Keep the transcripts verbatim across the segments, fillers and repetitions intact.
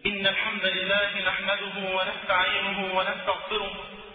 إن الحمد لله نحمده ونستعينه ونستغفره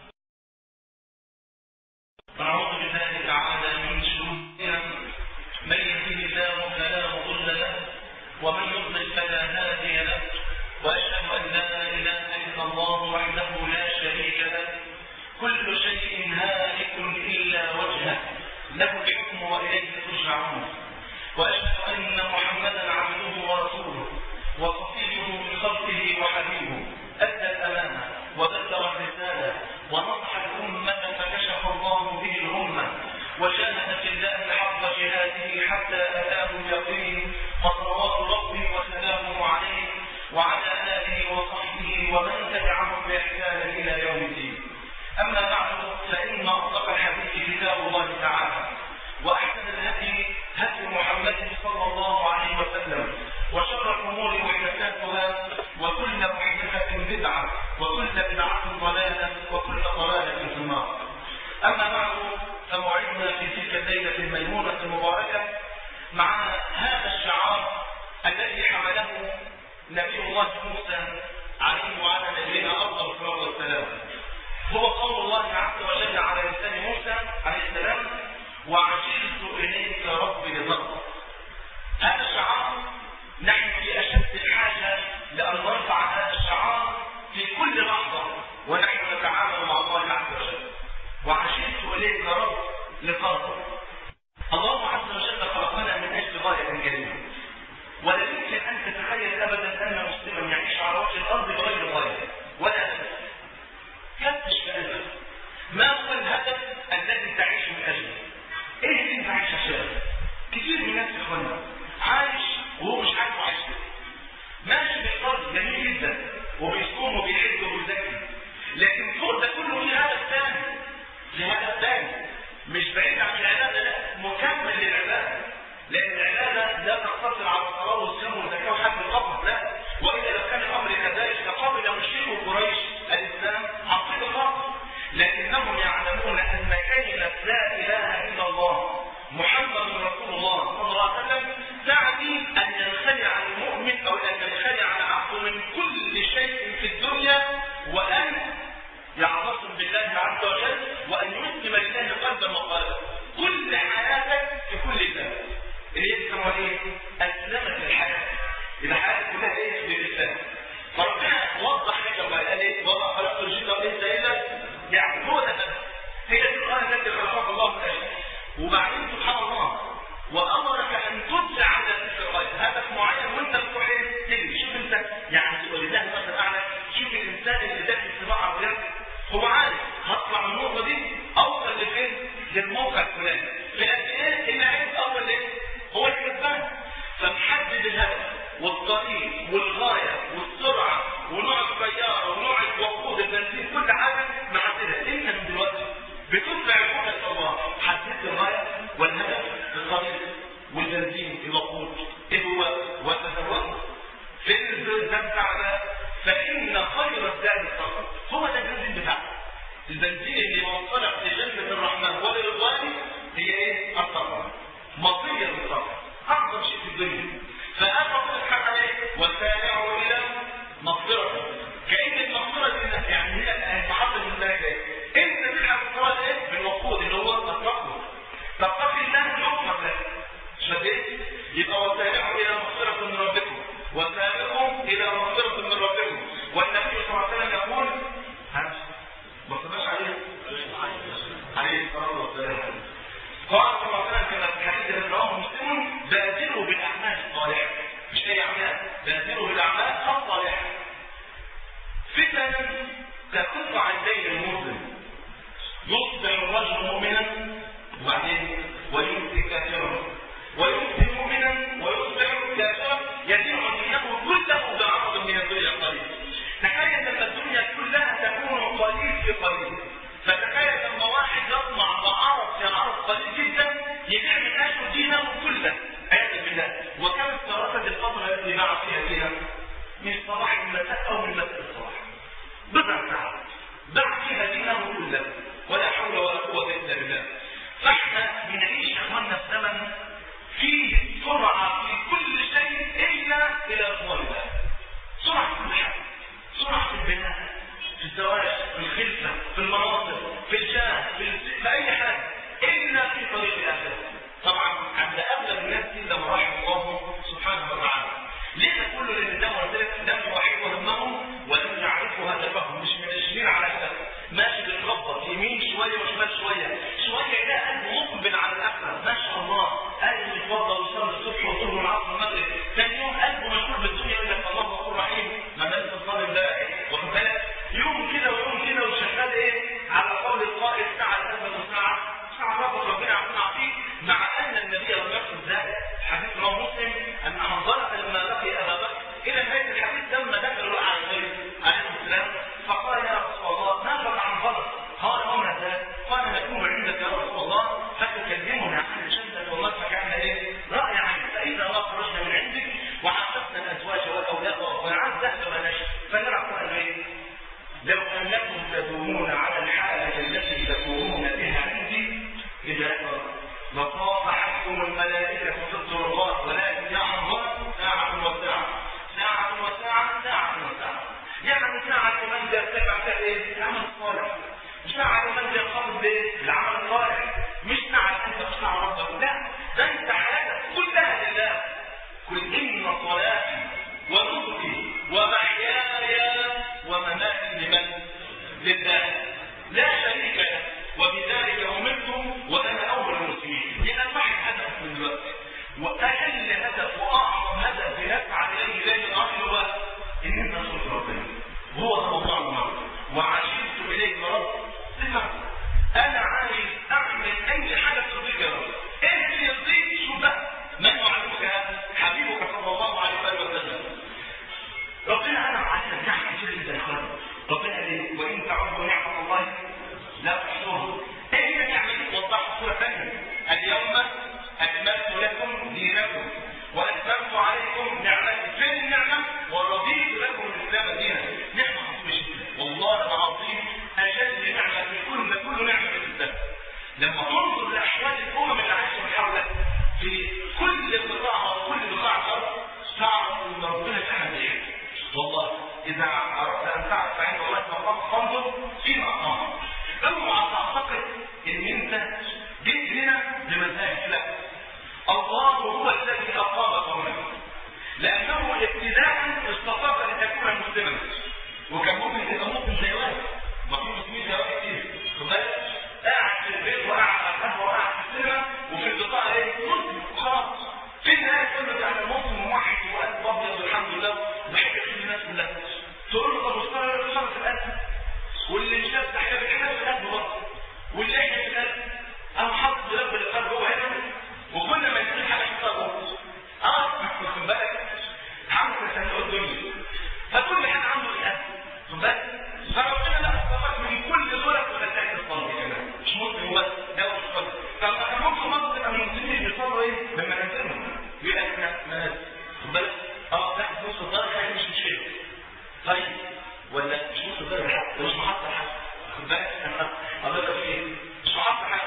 ونعوذ بالله تعالى من شرور من يهده الله فلا مضل له ومن يضلل فلا هادي له وأشهد أن لا إله إلا الله وحده لا شريك له كل شيء هالك إلا وجهه له الحكم وإليه ترجعون وأشهد أن محمدا عبده ورسوله وصفيه من خلقه وحبيبه أدى الأمانة وبلغ الرسالة ونصح الأمة فكشف الله به الأمة وجاهد في الله حق جهاده حتى أتاه اليقين فصلوات ربه وسلامه عليه وعلى آله وصحبه ومن تبعهم بإحسان إلى يوم الدين. أما بعد فإن أصدق الحديث كتاب الله تعالى وأحسن الهدي هدي محمد صلى الله عليه وسلم وشر الأمور محدثاتها وكل محدثة بدعة وكل بدعة ضلالة وكل ضلالة في النار. أما بعد فموعدنا في تلك الليلة الميمونة المباركة مع هذا الشعار الذي حمله نبي الله موسى عليه وعلى نبينا أفضل الصلاة والسلام، هو قول الله عز وجل على لسان موسى عليه السلام: وعجلت إليك رب لترضى. هذا الشعار نحن في أشد الحاجة لأن نرفع هذا الشعار في كل لحظة ونحن نتعامل مع الله عز وجل. وعجلت إليك رب لترضى. الله عز وجل خلقنا من أجل غاية جليلة، ولا يمكن أن تتخيل أبدا أن مسلما يعيش على وجه الأرض بغير غاية ولا هدف. فتش في قلبك، ما هو الهدف الذي تعيش من أجله؟ إيه اللي أنت عايش عشانه؟ كثير من الناس يا إخوانا عايش وهو مش عارف عايش كده. ماشي بالفرض جميل جدا وبيصوم وبيحج وبيزكي، لكن فوق ده كله في هدف ثاني، في هدف ثاني مش بعيد عن العبادة، لا مكمل للعبادة، لأن العبادة لا تقتصر على الصلاة والصيام والزكاة وحج القبر، لا، وإذا لو كان الأمر كذلك لقبل مشركو قريش الإسلام عقيدة خاصة، لكنهم يعلمون أن كلمة لا إله إلا الله محمد رسول الله صلى الله عليه وسلم تعني أن ينخلع المؤمن أو أن ينخلع العبد من كل شيء في الدنيا وأن يعتصم بالله عز وجل وأن يسلم لله قلبا وقالبا. كل حياتك في كل الله اللي يسمى ايه؟ أسلمت الحياة. إذا حياتك كلها ايه؟ بالإسلام. فربنا وضح لك وقال ايه؟ وضع خلقت الجن والإنس إلا يعني هو ده هي دي الآية التي خلقها الله من أجل. وبعدين سبحان الله وأمرك أن تدفع على تلك الغاية، هدف معين وأنت بتروح ايه؟ تجري. شوف أنت يعني ولله مثل أعلى، شوف الإنسان اللي داخل سباق عربيات هو عارف هطلع من النقطة دي أوصل لفين؟ للموقع الفلاني. لأن ايه؟ اللي عايز أول ايه؟ هو الكسبان. فمحدد الهدف والطريق والغاية والسرعة ونوع السيارة ونوع الوقود البنزين كل حاجة محددها. انت من دلوقتي بتدفع الحاجة الله، حددت الغاية والهدف الطريق والبنزين الوقود ايه هو؟ وتزود فين الزاد بتاعنا؟ فإن خير الزاد التقوى. هو ده البنزين بتاعنا. البنزين اللي يوصلك لجنة الرحمن ولرضوانه هي ايه؟ التقوى. مطية التقوى أعظم شيء في الدنيا. فأنا سبحانه عليه وسارعوا إلى مغفرة. كأن المغفرة دي يعني هي المحطة من ذلك ايه؟ انت تلحق الصلاة ايه؟ بالوقود اللي هو التقوى. تتقي الله يغفر لك. شو ايه؟ يبقى وسارعوا إلى مغفرة من ربكم وسارعوا إلى مغفرة من ربكم. والنبي صلى الله عليه وسلم يقول ها؟ ما صدقش عليه؟ عليه الصلاة والسلام. قال صلى الله عليه وسلم كما في الحديث الذي رواه مسلم: بادروا بالاعمال الصالحه. مش اي اعمال، بادروا بالاعمال الصالحه. فتن تكف عن دين المسلم، يصبح الرجل مؤمنا وبعدين ويمسي كافرا، ويمسي مؤمنا ويصبح كافرا، يدين دينه كله بعرض من الدنيا قليل. تخيل لما الدنيا كلها تكون قليل في قليل، فتخيل لما واحد يطمع بعرض في عرض قليل جدا يبيع من اجل دينه كله عياذا بالله. وكم استغرقت الفتره التي باع فيها فيها من صباح المساء او من مساء الصباح بضع ساعات باع فيها دينه كله، ولا حول ولا قوه الا بالله. فاحنا بنعيش يا اخواننا في زمن العزة، في المناصب، في الجاه، في, في أي حاجة إلا في طريق الآخرة. طبعا عند أغلب الناس إلا ما رحم الله سبحانه وتعالى. ليه نقول لأن ده وذلك لم يوحده همه ولم يعرفه هدفه، مش منشرين على هدف، ماشي بيتخبط يمين شوية وشمال شوية، شوية إلى قلبه مقبل على الآخرة، ما شاء الله، قلبه يتوضأ ويصلي الصبح ويصوم والعصر والمغرب، ثاني يوم قلبه مشغول بالدنيا يقول لك الله غفور رحيم، ما الناس الظالم ده واخد بالك؟ يوم كده ويوم كده وشغال إيه؟ على قول القائل ساعة الأزمة وساعة ساعة ربك ربنا يعطينا عطيك، مع أن النبي لم يقصد ذلك. حديث رواه مسلم أن حنظلة لما لقي أبا بكر إلى نهاية الحديث لما دخلوا على النبي عليه السلام فقال يا رسول الله ما فعل حنظلة؟ قال وما ذاك؟ قال نكون عندك يا رسول الله فتكلمنا عن الجنة والنار كان ايه؟ رائعا. فإذا ما خرجنا من عندك وعرفنا الأزواج والأولاد والعز ذهب ونشر فنرى قال ايه؟ لو أنكم تدومون على الحالة التي تكونون بها عندي إذا لصافحتكم الملائكة في الضرورات، ولكن يا الله ساعة وساعة ساعة وساعة ساعة وساعة، يعني ساعة من يرتفع كايه؟ العمل الصالح، ساعة من يقوم بالعمل الصالح، مش ساعة أنت تصنع ربك، لا، ده أنت حياتك كلها لله. قل إن صلاتي ونسكي ومحياي ومماتي لمن؟ لله لا شريك له وبذلك أمرت وأنا أول المسلمين. لأن واحد هدف من الوقت وأقل هدف وأعظم هدف نسعى إليه ليل الأرض هو إن أنت صلت ربنا وهو صلى الله وعشرت إليه مرض صفة أنا عايز أعمل أي حاجة ترضيك يا رب. إيه اللي يرضيك؟ شو بقى؟ من يعلمك حبيبك صلى الله عليه وسلم. ربنا أنا عايز نعمل كتير جدا يا خالد. ربنا ليه؟ وإن تعبدوا نعمة الله لا تحصوها. إيه هي النعمة دي؟ وضحت صورة ثانية. اليوم أكملت لكم دينكم وأتممت عليكم نعمتي. فين النعمة؟ ورضيت لكم الإسلام دينا. نعمة عظيمة جدا والله العظيم، أجل نعمة في كل كل نعمة في الإسلام. لما تنظر لأحوال الأمم اللي عايشة من حولك في كل قطاع وكل قطاع الأرض تعرف أن ربنا تعمل إيه. والله إذا أردت أن تعرف فإن الله سبحانه فانظر فيما أقام. اوعى تعتقد إن أنت جيت هنا بمزاجك، لا، الله هو الذي أقامك هنا، لأنه ابتداء استطاع أن تكون مسلما، وكان ممكن تبقى مسلم زي واحد، ما في مسلمين زي واحد كتير، قاعد في البيت وقاعد على القهوة وقاعد في السينما وفي البقاع ايه؟ مسلم خلاص. في النهاية تقول له أنا مسلم وموحد وقلب أبيض والحمد لله وبحب كل الناس كلها. تقول له طب مستوى الخمس القلب واللي مش نفس حاجة بحاجة في القلب برضه واللي احنا في القلب أنا حاطط رب القلب هو هنا وكل ما يصير حاجة يحطها جوه. اه واخد بالك؟ حمد صندوق الدنيا فكل حاجة عنده في القلب واخد بالك؟ فربنا لا أصابك من كل دولة وخلتك تصلي يا جماعة مش مسلم بس ده مش مسلم. طب احنا ممكن مصر تبقى من المسلمين بيصلوا ايه؟ لما ننزلهم يقول لك احنا واخد بالك؟ اه لا نص الدرجة حاجة مش مشكلة. طيب ولا مش نص الدرجة حاجة مش محطة حاجة واخد بالك؟ انا الله يبارك فيك مش محطة حاجة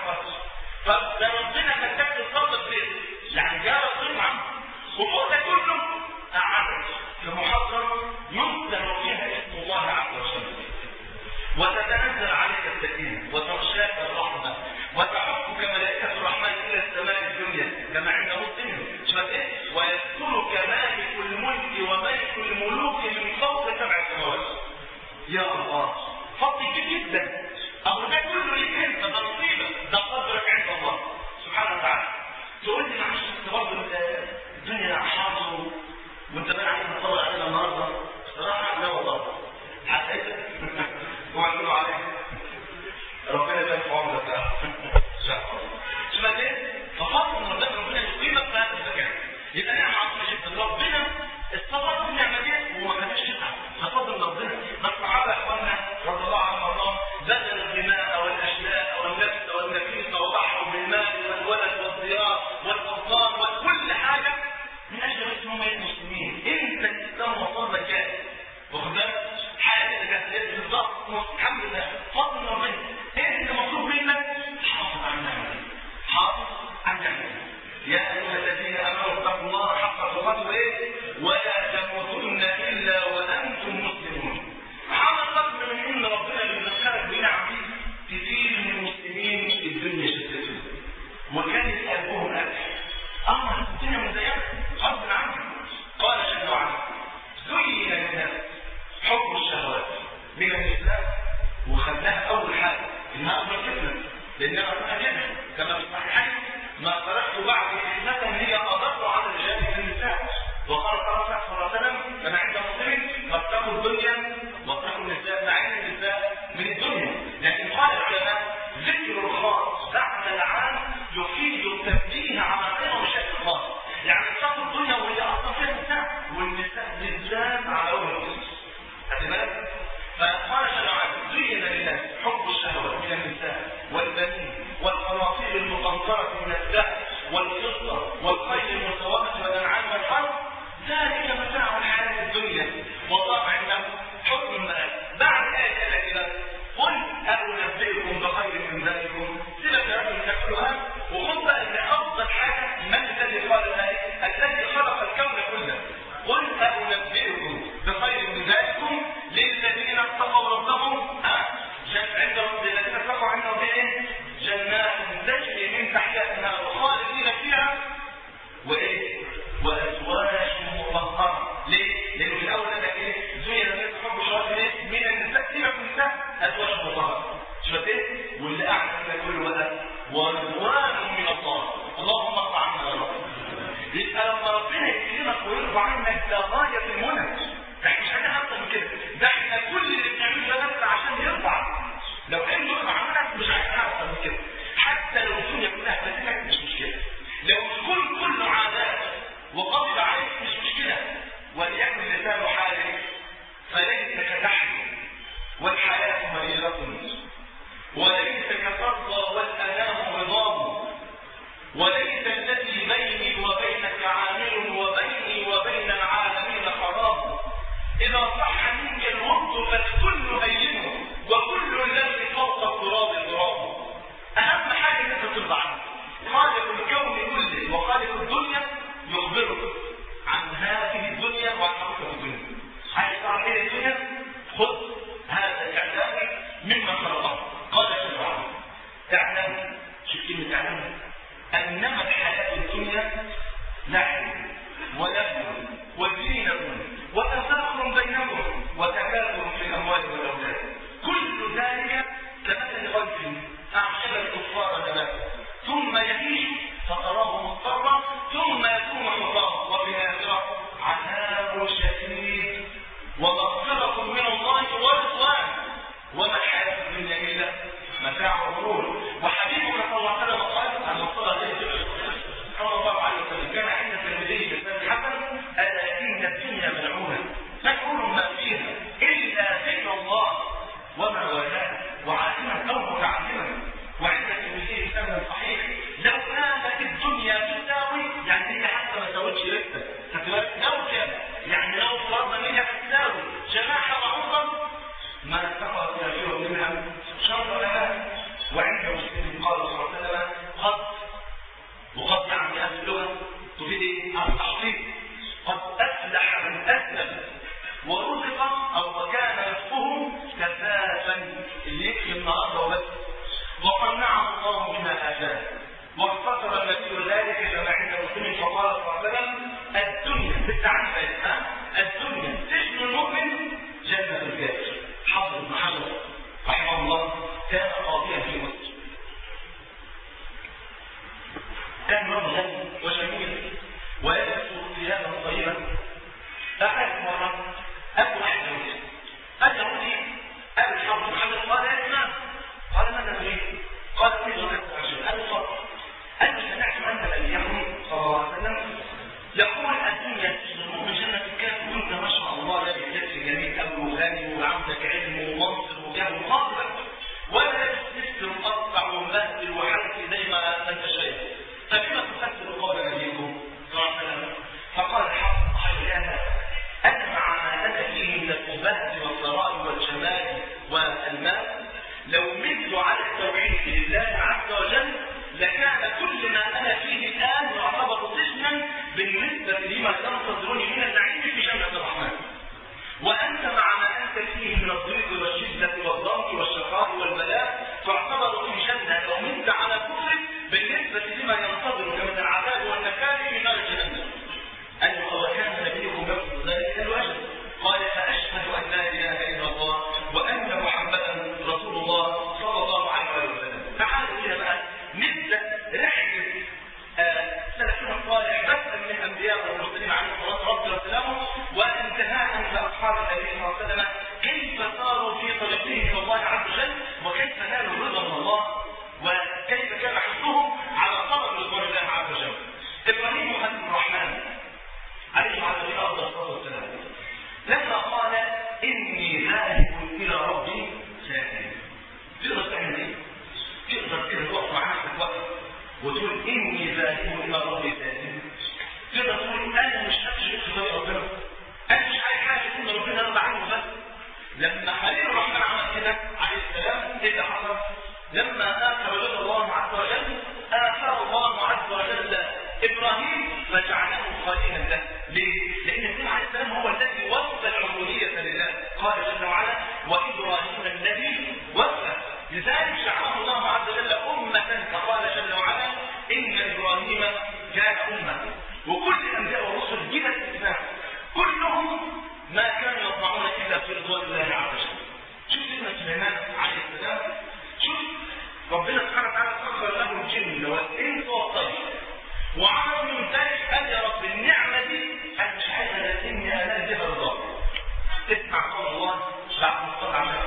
والمال لو مت على التوحيد لله عز وجل لكان كل ما انا فيه الان يعتبر ضمنا بالنسبه لما تنتظرني من النعيم في جنه الرحمن. وانت مع ما انت فيه من الضيق والشده والضنك والشقاء والبلاء تعتبر في جنه لو مت على كفر بالنسبه لما ينتظرك من العذاب والنكال في نار جهنم. أيوة وكان نبيكم يقصد ذلك الوجه قال فأشهد أن لا إله إلا الله وأن محمدا رسول الله صلى الله عليه وسلم. تعالوا إلى بقى نبدأ رحلة سلفنا الصالح بدءا من الأنبياء والمرسلين عليهم الصلاة والسلام وانتهاء بأصحاب النبي صلى الله عليه وسلم كيف صاروا في طريقهم إلى الله عز وجل وكيف نالوا رضا من الله وكيف كان حرصهم على طلب رضوان الله عز وجل. إبراهيم خليل الرحمن عليه وعلى نبينا أفضل الصلاة والسلام لما قال إني ذاهب إلى ربي سائل. تقدر تعمل إيه؟ تقدر كده تقف مع نفسك وقت وتقول إني ذاهب إلى ربي سائل. تقدر تقول أنا مش همشي في طريق ربنا، أنا مش عايز حاجة إن ربنا يرضى عنه بس. لما خليل الرحمن عمل كده عليه السلام إيه اللي حصل؟ لما آثر رضا الله عز وجل آثر الله عز وجل إبراهيم فجعله خليلا له. ليه؟ لأن النبي عليه السلام هو الذي وفى العبودية لله. قال جل وعلا وإبراهيم الذي وفى، لذلك جعله الله عز وجل أمة فقال جل وعلا إن إبراهيم كان أمة. وكل الأنبياء والرسل بلا استثناء كلهم ما كانوا يطمعون إلا في رضوان الله عز وجل. شوف سيدنا سليمان عليه السلام، شوف ربنا سبحانه وتعالى سخر له الجن والإنس والطير وعرض من ذلك قال يا رب النعمة دي أنا مش عايزها لكني أنا أجيبها رضاك. اسمع قول الله بعد مصطلح عمل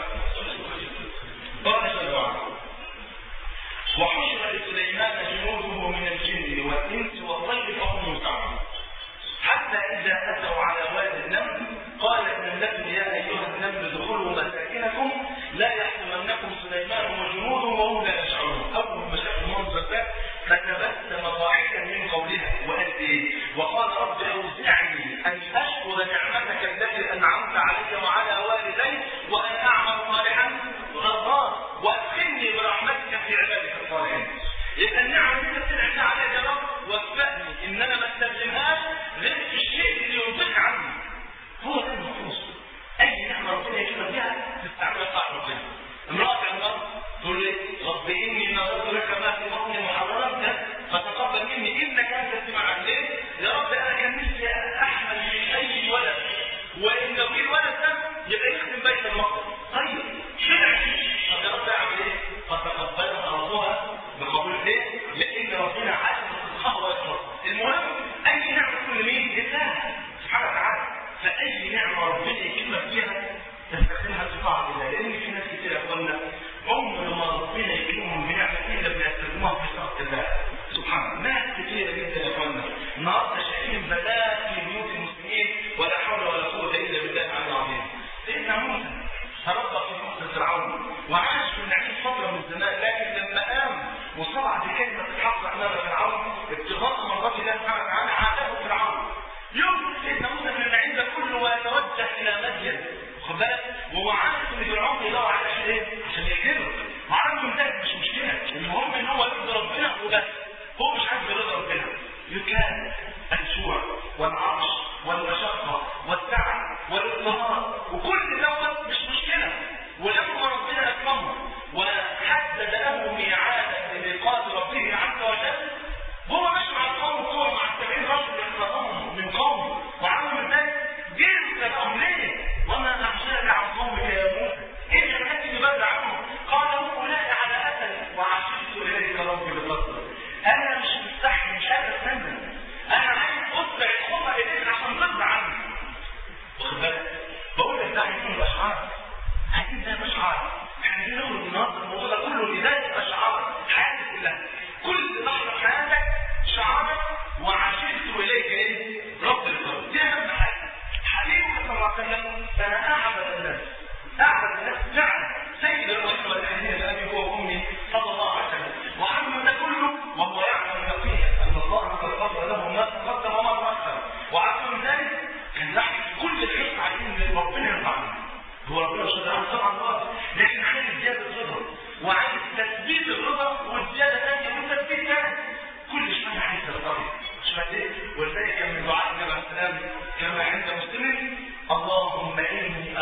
قال جل وعلا وحشر لسليمان جنوده من الجن والإنس والطير فهم يوزعون حتى إذا أتوا على وادي النمل قالت النملة يا أيها النمل ادخلوا مساكنكم لا يحطمنكم سليمان وجنوده وهم لا يشعرون. أول ما شاف المنظر ده فتبسم ضاحكا من قولها وقال ايه؟ وقال رب اوزعني ان اشكر نعمتك التي انعمت علي وعلى والدي وان اعمل صالحا غفارا وادخلني برحمتك في عبادك الصالحين. يبقى النعمه دي بتنعم عليك يا رب وفقني ان انا ما استخدمهاش غير في الشيء اللي يرضيك عني. هو ده المفروض. اي نعمه ربنا يكرم بها تستعملها صح ربنا. امراه عمران تقول لي رب اني نظرت لك ما في بطني محررا فتقبل مني انك انت السميع العليم. يا رب انا كان نفسي احمل من اي ولد وان لو جه الولد ده يبقى يخدم بيت المقدس. طيب شرع طب يا رب اعمل ايه؟ فتقبلها ربها بقبول ايه؟ لان ربنا عالم الصحابه والصبر. المهم اي نعمه كل مين؟ لله سبحانه وتعالى. فاي نعمه ربنا يكرمك فيها تستخدمها في طاعه الله. لان في ناس كتير يا اخوانا عمر ما ربنا يكرمهم بنعمه الا بيستخدموها في طاعه الله سبحانه. ناس كتيره جدا يا اخوانا النهارده شايفين بلاء في بيوت المسلمين ولا حول ولا قوه الا بالله العلي العظيم. سيدنا موسى تربى في بيت فرعون وعاش في النعيم فتره من الزمان، لكن لما قام وصرع بكلمه الحق امام فرعون ابتغاء مرضات الله سبحانه وتعالى عاتبه فرعون. يوم سيدنا موسى من النعيم ده كله ويتوجه الى مدين خد بالك وهو عارف ان فرعون يدور على عشان ايه؟ عشان يقتله. وعارف ان ده مش مشكله، المهم ان هو يرضي ربنا وبس. هو مش عايز يرضي ربنا. يكاد الجوع والعطش والمشقه والتعب والاضطهاد وكل دوت مش مشكله. ولما ربنا اكرمه وحدد له ميعادا لميقات ربه عز وجل هو ماشي مع القوم بتوعه مع السبعين رجل يخلقهم من قومه وعملوا من ذلك جه سبقهم ليه؟ وما احشاك عن قومك يا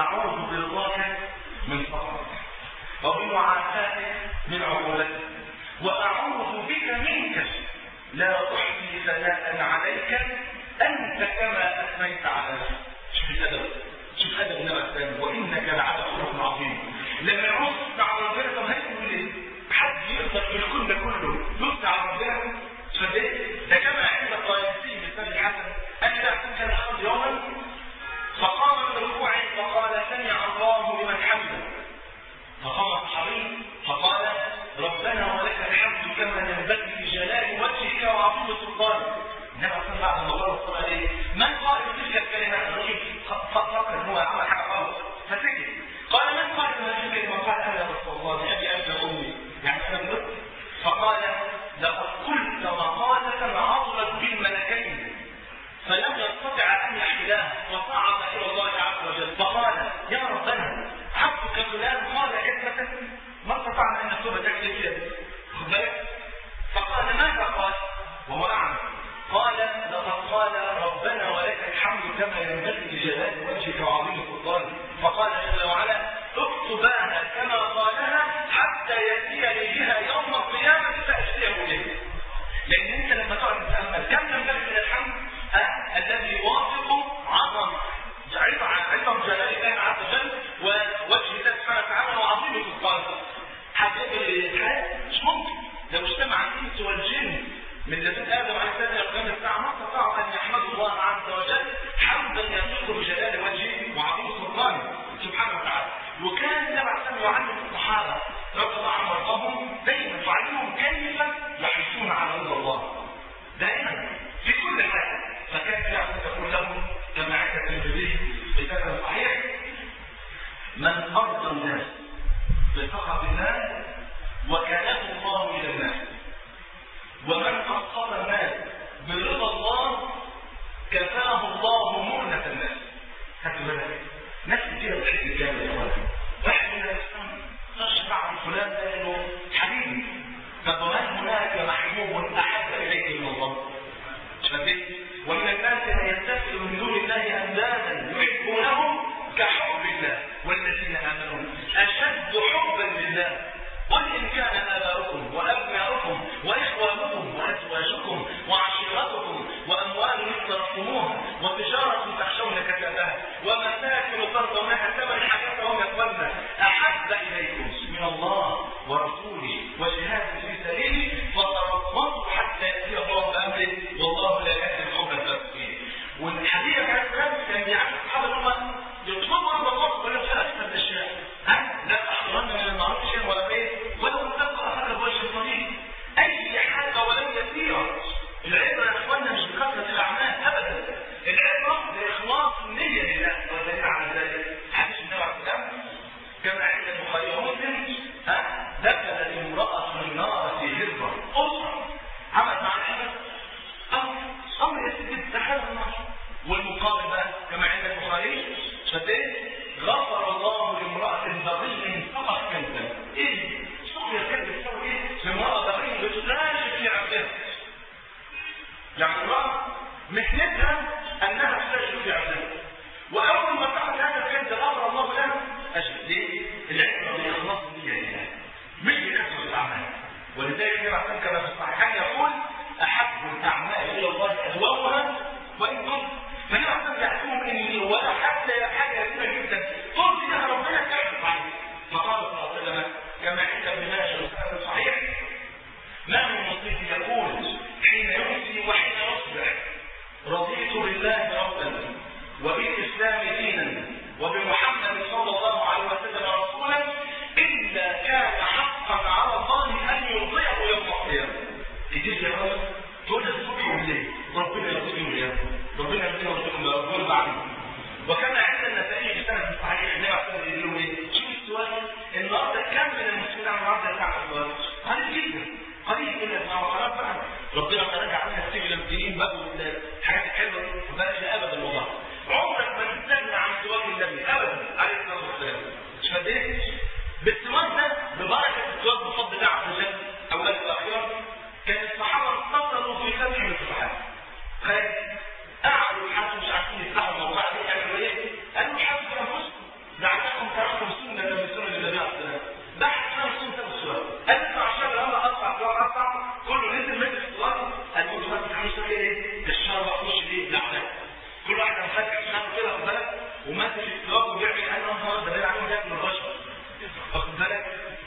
أعوذ برضاك من سخطك وبمعافاتك من عقوبتك وأعوذ بك منك لا أحصي ثناء عليك أنت كما أثنيت على نفسك. شوف الأدب، شوف أدب النبي الثاني، وإنك لعلى خلق عظيم. لما يعوز على ربنا طب هيقول إيه؟ حد يقدر في الكون ده كله يفتح على ربنا؟ فليه؟ ده كما عند الطيالسي بالسند الحسن أن كان الأرض يوما فقام من ركوعه فقال سمع الله لمن حمده، فقام الصحابي فقال ربنا ولك الحمد كما ينبغي لجلال وجهك وعظيم سلطانك. النبي صلى الله عليه وسلم قال عليه من قال تلك الكلمات؟ الرجل فكر ان هو عمل حاجه غلط فسكت. قال من قال هذه الكلمه؟ قال انا يا رسول الله بابي انت وامي، يعني انا بنص. فقال لقد قلت مقالة عظمت بالملكين فلم يستطع ان يحملها وصعد الى الله عز وجل فقال يا ربنا عبدك فلان قال كلمه ما استطعنا ان نكتبها تكتب فيها. خد بالك؟ فقال ماذا قال؟ وهو اعلم. قال لقد قال ربنا ولك الحمد كما ينبغي لجلال وجهك وعظيم سلطانك. فقال جل وعلا اكتباها كما قالها حتى ياتي لي بها يوم القيامه فاشتيه اليه. لان انت لما تقعد تتامل كم ينبغي من الحمد أه؟ الذي يوافق عظم عظم جلال الله عز وجل ووجه الله سبحانه وتعالى وعظيم سلطانه. حقيقه الحياه مش ممكن لو اجتمع الانس والجن من لدن ادم عليه السلام الى قيام الساعه ما استطاعوا ان يحمدوا الله عز وجل حمدا يليق بجلال وجهه وعظيم سلطانه سبحانه وتعالى. وكان النبي عليه السلام يعلم الصحابه رضي الله عنهم وارضاهم دائما يعلمهم كيف يحرصون على رضا الله دائما في كل حاجه. فكان يعلم تقول لهم كما عند الترمذي بسند صحيح من ارضى الناس بسخط الله وكانه الله الى الناس ومن أسخط الناس برضا الله كفاه الله مؤنة الناس. خدوا بالك؟ ناس كتير بتحب الجامعة يا اخوان. واحد من الاسلام تشرع فلان ده انه حبيبي. طب وهل هناك محبوب احب اليك من الله؟ شايفين؟ ومن الناس من يتخذ من دون الله اندادا يحبونهم كحب الله والذين امنوا اشد حبا لله. قل إن كان آباؤكم وأبناؤكم وإخوانكم وأزواجكم وعشيرتكم وأموال اقترفتموها وتجارة تخشون كسادها ومساكن ترضونها ثمن الحياة وهم يقبلن أحب إليكم من الله ورسوله وجهاد في سبيله فتربصوا حتى يأتي الله بأمره والله لا يهدي القوم الفاسقين. والحديث كان كان بيعرف الصحابة هم يطلبوا عند الله ولا في أكثر الأشياء. ها؟ لا أحضرن من المعروف شيء ولا إيه؟ ولو تبقى هذا الوجه الطبيعي أي حاجة ولم يسير. العبرة يا إخواننا مش بكثرة الأعمال أبدا، العبرة بإخلاص النية لله والدليل على ذلك حديث النبي عليه السلام كما عند البخاري ومسلم ها دخلت امرأة من نار في هربة أسرة عملت مع الحدث أمر أمر يسجد دخلها النار. والمقابل بقى كما عند البخاري فتاه غفر الله لامرأة بغي سقط كلبا. إيه؟ سقي الكلب تسوي إيه؟ لامرأة بغي بتناشد في عبدها. يعني امرأة محنتها أنها تناشد في عبدها. وأول ما فعل هذا الكلب غفر الله له أجل. ليه؟ العبرة بإخلاص النية لله مش بكثرة الأعمال. ولذلك كما كما في الصحيحين يقول أحب الأعمال إلى الله أدومها وإن كنت فهنا أصلا يحكمهم إني ولا حتى حاجة يسمى جدا قلت لها ربنا كيف عليه. فقال صلى الله عليه وسلم كما عند ابن ماجه وسند صحيح ما من مصيب يقول حين يمسي وحين يصبح رضيت بالله ربا وبالإسلام دينا وبمحمد صلى الله عليه وسلم رسولا إلا كان حقا على الله أن يرضيه يوم القيامة. تجيز يا رب تقول الصبح والليل ربنا يرضيه اليوم ربنا يرضيه ورسولكم يرضون بعدين. وكان عند النسائي في سنة صحيح النبي عليه الصلاة والسلام ايه؟ شوف السؤال النهارده كم من المسلمين على النهارده يسعى السؤال؟ قليل جدا قليل جدا ما هو خلاص بقى ربنا تراجع عنها السجن الدينين بقى والحاجات الحلوه وبلاش ابدا والله. عمرك ما تستغنى عن سؤال النبي ابدا عليه الصلاه والسلام. مش فاهم؟ بالسؤال ده ببركه السؤال بفضل الله عز وجل اولا واخيرا كان الصحابه انتصروا في فتح الفتوحات. قالوا الحاج مش عارفين يفتحوا الموضوع ده قالوا ايه؟ قالوا حسب انفسكم برضه بيعمل أنه ده بيعمل عليهم ياكل الرشوة. واخد بالك؟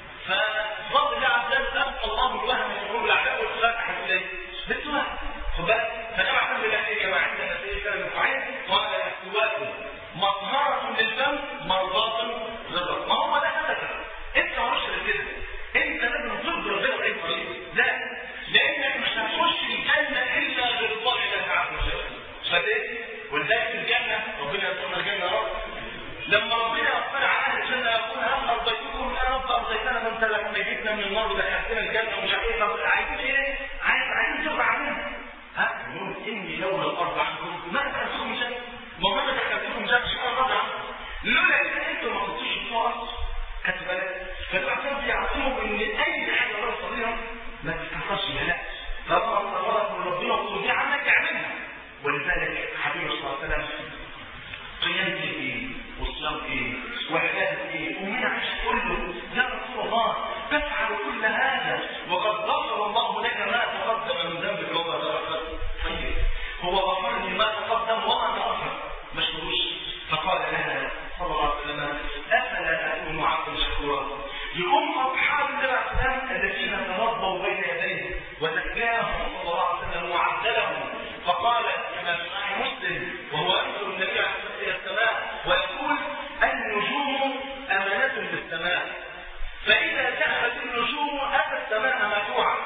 فظل الله عز وجل أبقى الله الوهم يقول الأعداء والفتح إليه بالسؤال. خد بالك؟ فجمع كل ذلك كما عندنا في كلام الصحيح قال السواك مطهرة للفم مرضاة للرب. ما هو ده هدفك. أنت مالوش كده. أنت لازم ترضي ربنا بأي طريقة. لا، لأنك مش هتخش الجنة إلا برضاء الله عز وجل. فاهم؟ ولذلك الجنة ربنا يرزقنا الجنة يا رب. لما ربنا يطلع على اهل الجنه يقول هل ارضيتكم؟ يا رب ارضيتنا، ما انت لما جيتنا من النار ودخلتنا الجنه ومش عارف ايه. طب عايزين ايه؟ عايز عايزين ترضى عننا. ها؟ يقول اني لولا الارض عنكم ما دخلتكم الجنه. ما ما دخلتكم الجنه مش انا راضي عنكم. لولا كده انتوا ما كنتوش بتوع اصلا. خدت بالك؟ فالعشان بيعرفوا ان اي حاجه الله يصليها ما تتكسرش بها. لا، طالما الله من ربنا وترضي عنك اعملها. ولذلك حبيبي صلى الله عليه وسلم قيامته ايه؟ والصيام ايه؟ وعباده ايه؟ ومن عيش كله يا رسول الله تفعل كل هذا وقد غفر الله لك ما تقدم من ذنبك وما تأخر. طيب هو غفر لي ما تقدم وما تأخر مشكوش. فقال لها صلى الله عليه وسلم افلا اكون عبدا شكورا. يقوم اصحاب النبي عليه السلام الذين تربوا بين يديه وزكاهم صلى الله عليه وسلم وعدلهم. فقال كما في صحيح مسلم وهو يذكر النبي عليه الصلاه والسلام السماء ويقول النجوم امانه بالسماء، فاذا ذهبت النجوم اتى السماء مدفوعه،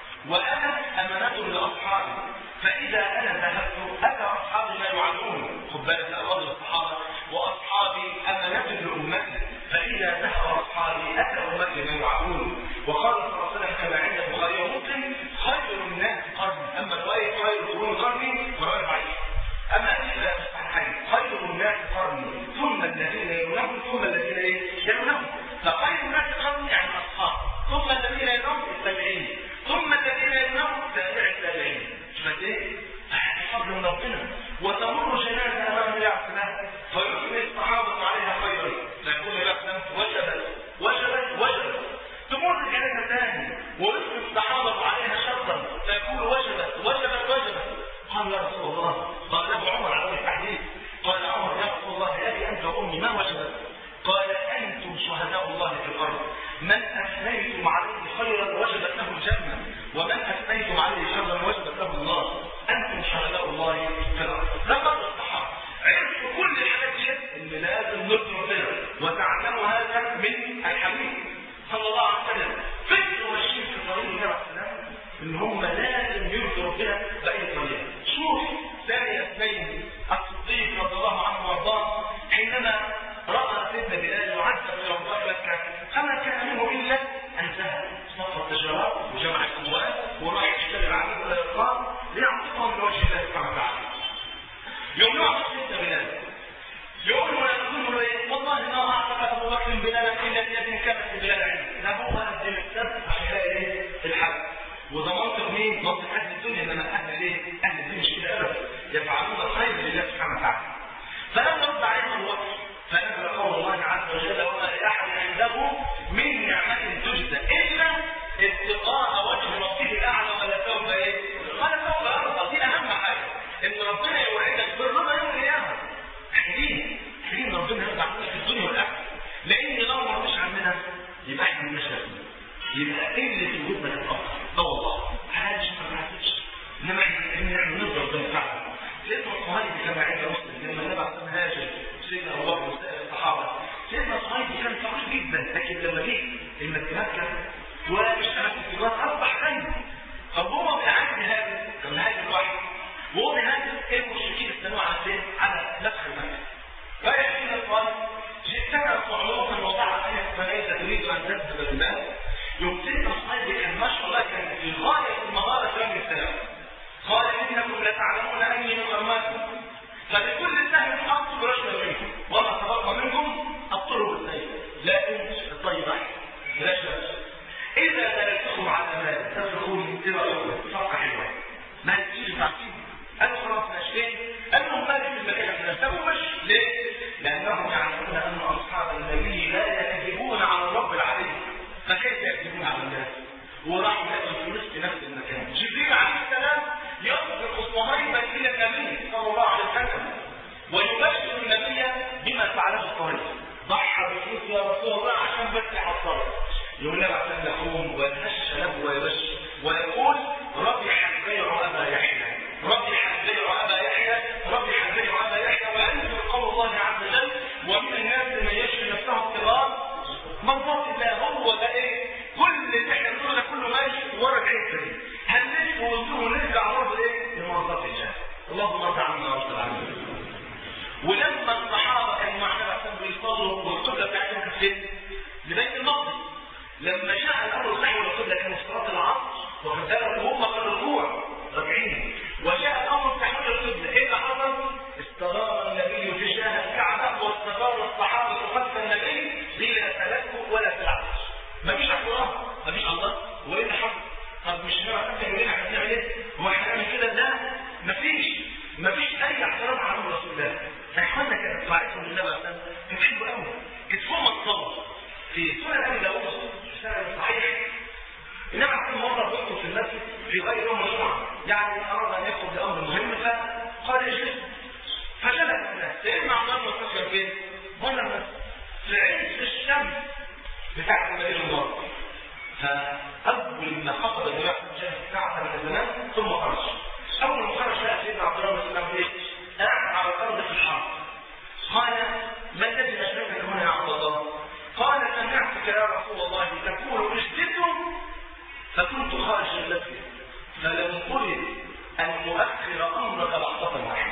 وانا امانه لاصحابي، فاذا انا ذهبت اتى اصحابي ما يوعدون. خد بالك اقوال الصحابه واصحابي امانه لامتي، فاذا ذهب اصحابي اتى امتي ما يوعدون. وقال صلى الله عليه وسلم كما عند البخاري ومسلم خير الناس قرني. اما روايه خير القرون قرني وروايه ضعيفه. اما اذا الصحيحين خير الناس قرني ثم الذين يلونهم ثم الذين يلونهم. فخير الناس قرني يعني الاصحاب، ثم الذين يلونهم التابعين، ثم الذين يلونهم تابع التابعين. شفت ايه؟ فضل من ربنا. وتمر جنازه امام الله عليه السلام فيثني الصحابه عليها خيرا فيقول الله عليه وجبت وجبت وجبت. تمر جنازه ثانيه ويثني الصحابه عليها شرا فيقول وجبت وجبت وجبت. قال يا رسول الله، قال له عمر على التحديث، قال عمر يا رسول الله ابي انت وامي ما وجبت؟ قال انتم شهداء الله في الارض، من اثنيتم عليه خيرا وجبت له الجنه، ومن اثنيتم عليه شرا وجبت له النار. انتم شهداء الله في الارض. ده قدر الصحابه عرفوا كل الحاجات دي ان لازم نرضي ربنا، وتعلموا هذا من الحبيب صلى الله عليه وسلم. فكروا ماشيين في طريق النبي عليه السلام ان هم لازم يرضوا ربنا باي طريقه. شوف ثاني اثنين الصديق رضي الله عنه وارضاه حينما راى سيدنا بلال يعذب في رمضان مكه فما كان منه الا ان ذهب صفى التجارات وجمع الاموال وراح يشتري العبيد ولا يقام ليعطيهم من وجه الله سبحانه وتعالى. يوم يعطي سيدنا بلال يقول له يقول له ايه؟ والله ما اعتقد ابو بكر بلالا الا بيد كانت بلال عنده. ده هو قدم السبب عشان ايه؟ الحج. وده منطق مين؟ منطق اهل الدنيا. انما اهل ايه؟ اهل الدين مش كده ابدا، يفعلون الخير لله سبحانه وتعالى. فلما رد عليهم الوقت فنزل قول الله عز وجل وما لاحد عنده من نعمه تجزى الا ابتغاء وجه ربه الاعلى ولا سوف ايه؟ ولا سوف ارضى. دي اهم حاجه ان ربنا يوعدك بالرضا يوم القيامه. حلين حلين ربنا يرضى عنك في الدنيا والاخره، لان لو ما رضيش عننا يبقى احنا مالناش لازمه، يبقى اللي في وجودنا تتاخر. اه والله حاجه ما تعرفش، انما احنا نقدر بنفعل. سيدنا الصهيب كما عند مسلم لما النبي عليه الصلاه هاجر سيدنا ابو بكر وسائر الصحابه، سيدنا الصهيب كان فقير جدا، لكن لما جه المكه واشتغل في التجاره اصبح غني. طب هو بيعدي هذا كان هاجر لوحده، وهو بيهاجر ايه المشركين استنوا على فين؟ على نفخ المكه. فيحكي لنا الصهيب جئتنا صعوبا وضعت فيها فليس تريد ان تذهب المال. يوم سيدنا الصهيب كان ما شاء الله كان في غايه المهاره في امر السلام. قال انكم لتعلمون اني من امواتكم فبكل سهم اقتل رجلا منكم وما تبقى منكم اقتله بالسيف، لكن الطيب احسن لا شك. اذا دللتكم على مال تفرقون الى اخرى فرقه حلوه ما تجيش تعقيد. قالوا خلاص ماشيين، قالوا مالك في المكان احنا نسوي مش ليه؟ لانهم يعلمون ان اصحاب النبي لا يكذبون على الرب العلي، فكيف يكذبون على الناس؟ وراحوا لقوا الفلوس في نفس المكان. جبريل عليه السلام يطلق صهيبا الى النبي صلى الله عليه وسلم ويبشر النبي بما فعل على الطريق ضحى بفلوس يا رسول الله عشان بس يحصله. يقول لها عشان يقوم ويتهش له ويبش ويقول ربح البيع ابا يحيى، ربح البيع ابا يحيى، ربح البيع ابا يحيى. وينزل قول الله عز وجل ومن الناس من يشري نفسه ابتغاء مرضات الله. هو ده ايه؟ كل اللي احنا بنقوله ده كله ماشي ورا الحته دي. هنلف ونزور ونرجع برضه ايه؟ لمرضات الله. اللهم ارضى عنا وارضى عنا. ولما الصحابه كانوا مع النبي عشان بيصلوا والقبله بتاعتهم كانت فين؟ لبيت المقدس. لما جاء الامر نحو القبله كان صلاه العصر وخد بالك وهم في الركوع راكعين، وجاء الامر تحويل القبله، ايه اللي حصل؟ استدار النبي في شاه الكعبه واستدار الصحابه خلف النبي بلا تلكؤ ولا تلعب. مفيش اعتراض، مفيش الله، وايه اللي حصل؟ طب مش نبقى نعمل ايه؟ احنا بنعمل ايه؟ هو احنا بنعمل كده؟ لا، مفيش مفيش اي اعتراض على امر رسول الله. اخوانا كانت طاعتهم للنبي صلى الله عليه وسلم كانت حلوه قوي، كانت فوق ما تصور. في سنن ابي داوود سنن صحيح النبي عليه الصلاه والسلام يدخل في المسجد في غير يوم الجمعه، يعني اراد ان يدخل بامر مهم فقال اجلس، فجلس الناس. سيدنا عمر بن الخطاب فين؟ هنا المسجد في عز الشمس بتاعت المدينه المنوره. فاول ما خطب النبي عليه الصلاه والسلام ساعه من الزمان ثم خرج. اول ما خرج لقى سيدنا عبد الله بن مسعود ايه؟ قاعد على الارض في الحرب. قال ما الذي اشركك هنا يا عبد الله؟ قال سمعتك يا رسول الله تقول اجلسوا فكنت خارج المسجد فلم ارد ان اؤخر امرك لحظه واحده.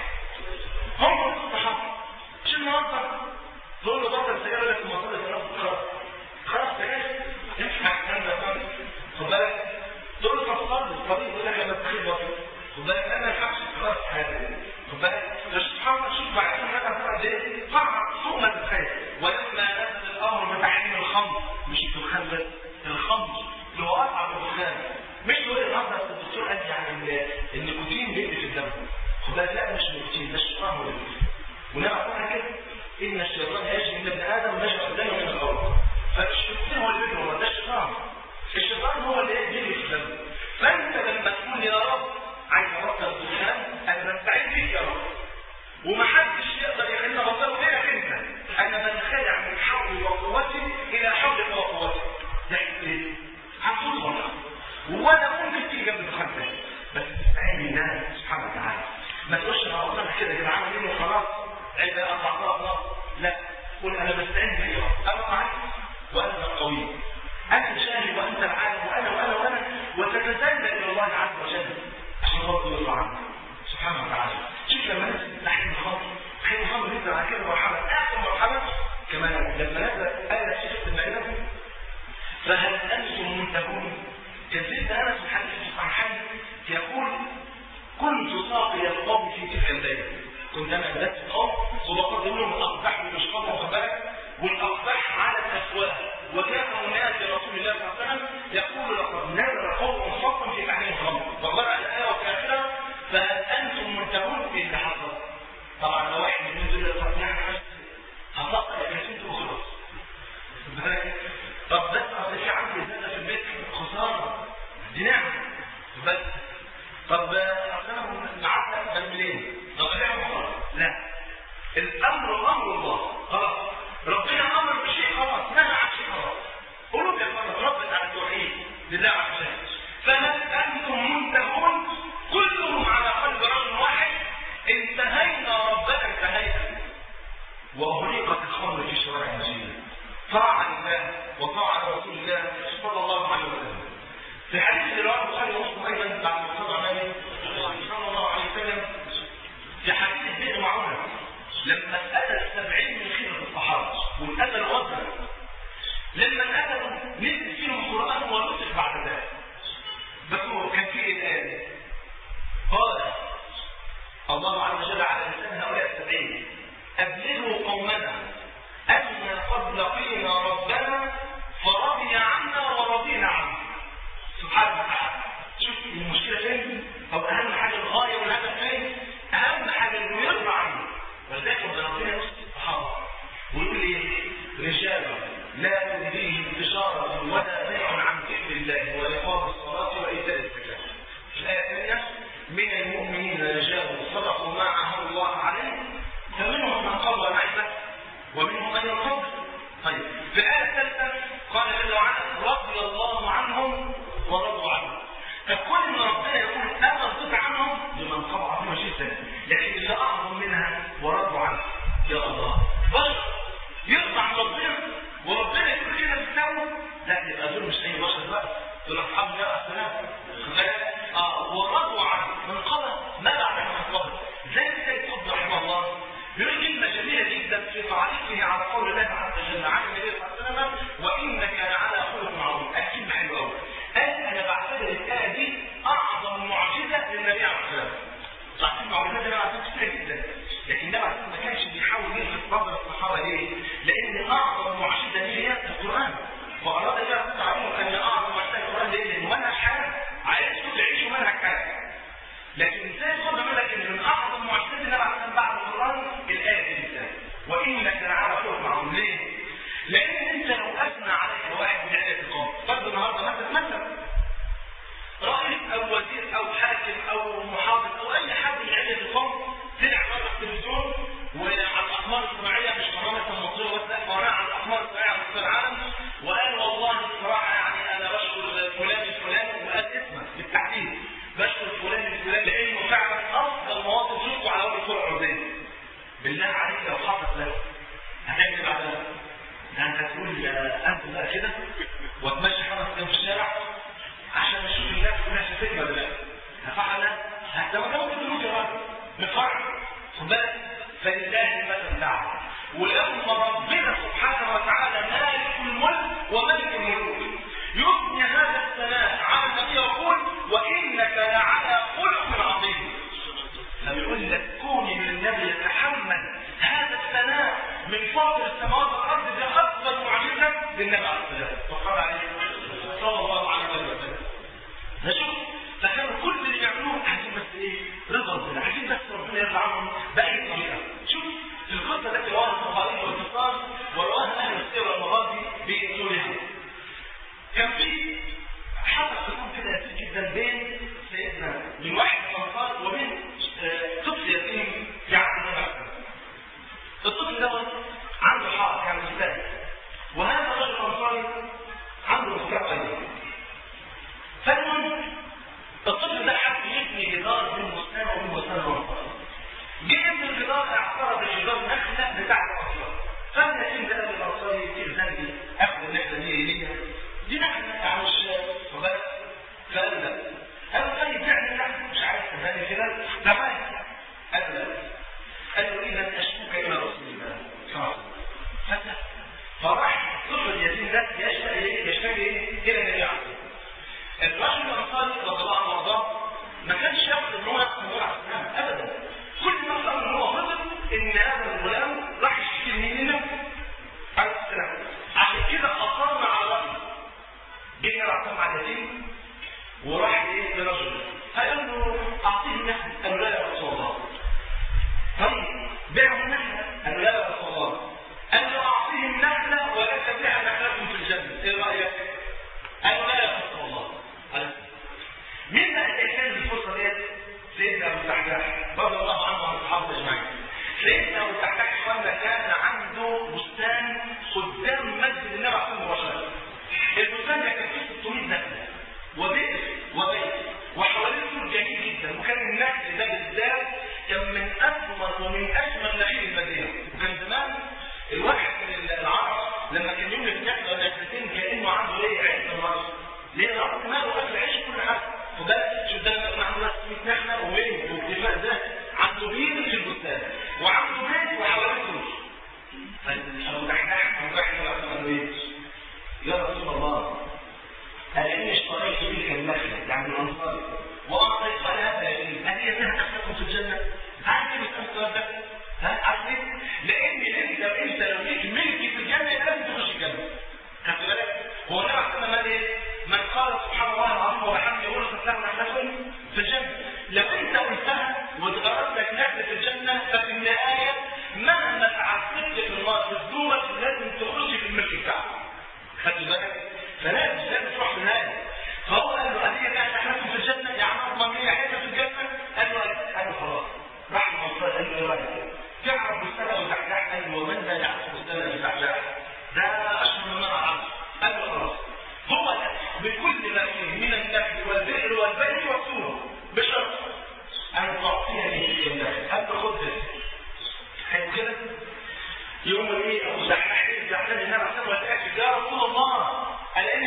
هم الصحابه شو النهارده؟ تقول له بطل سجاير لك المصادر في نفس خلاص خلاص سجاير ينفع الكلام ده خالص. خد بالك تقول له فصل الطبيب يقول لك لما تخيل بطل خد بالك انا الحبس خلاص هذا خد بالك الصحابه شوف بعد كده قد ايه فرع فوق ما تتخيل. ولما نزل الامر بتحريم الخمر مش الدخان بس، الخمر اللي هو اصعب الدخان مش هو النهارده الدكتور قال يعني النيكوتين بيقلب في الدم خد بالك لا مش النيكوتين ده الشيطان هو اللي بيقلب. ونبع عنها كده ان الشيطان يجري من ابن ادم ويجري قدامه من الارض. فالشيطان هو اللي بيجري ده الشيطان. الشيطان هو اللي بيجري في الدم. فانت لما تقول يا رب عايز ابطل الدخان انا بستعين بيك يا رب ومحدش يقدر يخلينا بطل غيرك انت. انا بنخدع من حولي وقوتي الى حولك وقوتك. يعني ايه؟ هتقول والله وانا ممكن تيجي جنب الدخان ده بس تستعين بالله سبحانه وتعالى. ما تقولش انا بطلت كده يا جدعان منه وخلاص عيب اقطع الله. لا قول انا بستعين بيك انا معاك وانت القوي انت شاهد وانت العالم وانا وانا وانا وتتذلل الى الله عز وجل عشان ربنا يرضى عنك سبحانه وتعالى. شوف لما نزل تحت الخمر حين الخمر نزل على كده مرحله اخر مرحله كمان لما نزل آية شيخ المائدة فهل انتم منتهون؟ كذلك انا سبحانه الصحيحين يقول كنت ساقي القوم في تلك الليله. كنت انا بدات القوم وبقدم لهم الاقباح والاشقاق واخد بالك والاقباح على الاسواق. وكان هناك رسول الله صلى الله عليه وسلم يقول لقد نزل قوم خاصا في تحريم الخمر وقرأ الايه وفي اخرها فهل انتم منتهون؟ في اللي حصل طبعا لو واحد من دول يستطيع هتلقى الكثير وخلاص. طب بس اصل في عندي زياده في البيت خساره دي نعمه بس. طب اصل انا معاك بالمليون طب نعمه خلاص. لا الامر امر الله خلاص. ربنا امر بشيء خلاص نهى عن شيء خلاص. قلوب يا اخوان ربنا على التوحيد لله عز وجل. فهل انتم منتهون؟ كلهم على قلب رجل واحد انتهينا ربنا انتهينا. وأغرقت الخمر في شوارع المدينة طاعة لله وطاعة رسول الله صلى الله عليه وسلم. في حديث رواه البخاري ومسلم ايضا بعد ما صلى النبي صلى الله عليه وسلم في حديث بئر معونه لما اتى السبعين من خيرة الصحابة والاتى الغزة لما اتوا نزل فيهم القرآن ورسل بعد ذلك. بس هو كان فيه الآية قال الله عز وجل على لسان هؤلاء السبعين أبلغوا قومنا أن قد لقينا ربنا فرضي عنا ورضينا عنه. سبحانه وتعالى. شوف المشكلة فين؟ أو أهم حاجة الغاية والهدف فين؟ أهم حاجة إنه يرضى عنه. ولذلك ربنا يوصي الصحابة ويقول إيه؟ رجال لا تلهيهم تجارة ولا بيع عن ذكر الله وإقام الصلاة وإيتاء الزكاة. الآية الثانية من المؤمنين رجال صدقوا ما عاهدوا الله عليه فمنهم من قضى نحبه ومنهم لا يبقى دول مش اي بشر بقى، دول اصحاب النبي عليه السلام. اه ورضوا عنه من قبل ما بعدهم من قبل. زي سيد قطب رحمه الله بيقول كلمه جميله جدا في تعليقه على قول الله عز وجل عن النبي صلى الله عليه وسلم: وانك لعلى خلق عظيم. كلمه حلوه قوي. قال انا بعتبر الايه دي اعظم معجزه للنبي عليه السلام. صح المعجزات دي بقى كتير جدا، لكن النبي عليه السلام ما كانش بيحاول يلفت نظر الصحابه ليه؟ لان اعظم معجزه ليه هي القران. فاراد الله ان تعلموا ان اعظم معجزه القران ليه؟ لانه منهج حياه، عايزكم تعيشوا منهج حياه. لكن ازاي تقول لك ان من اعظم معجزات النبي عليه السلام بعد القران الايه دي بالذات؟ وانك لعلى خلق عظيم. ليه؟ لان انت لو اثنى عليك واحد من عده القوم، فرض النهارده مثلا مثلا رئيس او وزير او حاكم او محافظ او اي حد من عده القوم طلع مره في التلفزيون وعلى الاقمار الصناعيه، مش قناه مصريه بس، لا قناه على الاقمار الصناعيه على مستوى العالم، وقال والله الصراحه يعني انا بشكر فلان الفلاني، وقال اسمه بالتحديد بشكر فلان الفلاني لانه فعلا افضل مواطن شفته على وجه الكره الارضيه. بالله عليك لو حصل لك هتعمل ايه بعدها؟ انت هتقول انت بقى كده وتمشي خمس ايام في الشارع عشان اشوف الناس كلها شافتني ولا لا؟ هفعل حتى ما كانوا بيقولوا يا راجل نفرح خد بالك. فلله المثل الاعلى. ولما ربنا سبحانه وتعالى مالك الملك وملك الملوك يثني هذا الثناء على النبي يقول: وانك لعلى خلق عظيم. فبيقول لك كوني من النبي يتحمل هذا الثناء من فوق السماوات والارض، ده افضل معجزه للنبي عليه السلام وقال عليه صلى الله عليه وسلم. نشوف فكانوا كل اللي بيعملوه عايزين بس ايه؟ رضا ربنا، عايزين بس ربنا يرضى عنهم باي طريقه. شوف في القصه التي رواها البخاري والاتصال ورواها اهل السير والمغازي باصولها. كان في حصل خصوم كده يسير جدا بين سيدنا من واحد من الانصار وبين طفل يتيم يعبد نفسه. الطفل ده عنده حق يعني مستهدف، وهذا الرجل الانصاري عنده مستقبل قليل. فالمهم الطفل ده حب يبني جدار بين بستان وبين بستان الانصار. جه ابن الجدار اعترض الجدار نخله بتاع الانصار. فاليتيم ده قال للانصاري في ذنبي اخذ النخله دي ليا، دي نخله يعني مش وبس. فقال لا، قال طيب يعني نخله مش عايز تبني كده تمام. قال لا، قال له اذا اشكوك الى رسول الله خلاص. فراح الطفل اليتيم ده يشتكي يشتكي الى النبي عليه الصلاه والسلام. الرجل الانصاري رضي الله عنه وارضاه ما كانش ياخد ان هو يقتل النبي عليه السلام ابدا. كل ما قال ان هو فضل ان هذا الغلام راح يشتكي من نفسه عليه السلام. عشان كده اصرنا على رايه. جه راسه مع اليتيم وراح ايه لرجل فقال له اعطيه النخل. قال له لا يا رسول الله. طيب بيعه النخله. قال له لا يا رسول الله. قال له اعطيه النخله ولا تبيع نخلكم في الجنه. ايه رايك؟ قال له لا يا رسول الله. مين بقى اللي كان الفرصه ديت؟ سيدنا ابو الدحداح رضي الله عنه وعن اصحابه اجمعين. سيدنا ابو الدحداح اخوانا كان عنده بستان قدام مسجد النبي عليه الصلاه والسلام. البستان ده كان فيه ستمائة نخله وبئر وبيت وحواليه سور جميل جدا، وكان النخل ده بالذات كان من اثمر ومن اجمل نخيل المدينه. وكان زمان الواحد من العرب لما كان يملك نخله ولا نخلتين كانه عنده ايه؟ عز الراس. ليه؟ الارض ماله اكل عيش كل حاجه. وبس شو ده مثلا عنده ستمائة نخله وين واكتفاء ذات، عنده بيت في البستان وعنده بيت وحواليه سور. فابو الدحداح ابو الدحداح قال له ايه؟ يا رسول الله ألاني اشتريت تلك النخله يعني الانصار واعطيت هذا اليتيم، هل هي تهتكم في الجنه؟ عارف ايه السؤال ده؟ ها عارف ليه؟ لان انت انت لو ليك ملك في الجنه لازم تخش الجنه. خدت بالك؟ هو النبي عليه الصلاه والسلام من قال سبحان الله العظيم وبحمده ورثت له نخلتكم في الجنه. لو انت قلتها واتغربت لك نخله في الجنه ففي النهايه مهما تعذبت في النار في الدورة لازم تخش في الملك بتاعك. خدت بالك؟ فلازم لازم تروح في النهايه. فهو قال له هديه كانت نخلتكم في الجنه يعني اضمن لي حته في الجنه. قال له قال له خلاص. راح المنصور قال له ايه رايك؟ تعرف بستان وتحتاح؟ قال له ومن لا يعرف بستان وتحتاح؟ ده اشهر من نار العرش. قال له خلاص. هو ده بكل ما فيه من النخل والبئر والبيت والسور بشرط ان تعطيني تلك النخل. قال له خد ده. حلو كده؟ يوم ايه؟ ابو زحاح زحلان النبي عليه الصلاه والسلام يا رسول الله الا ان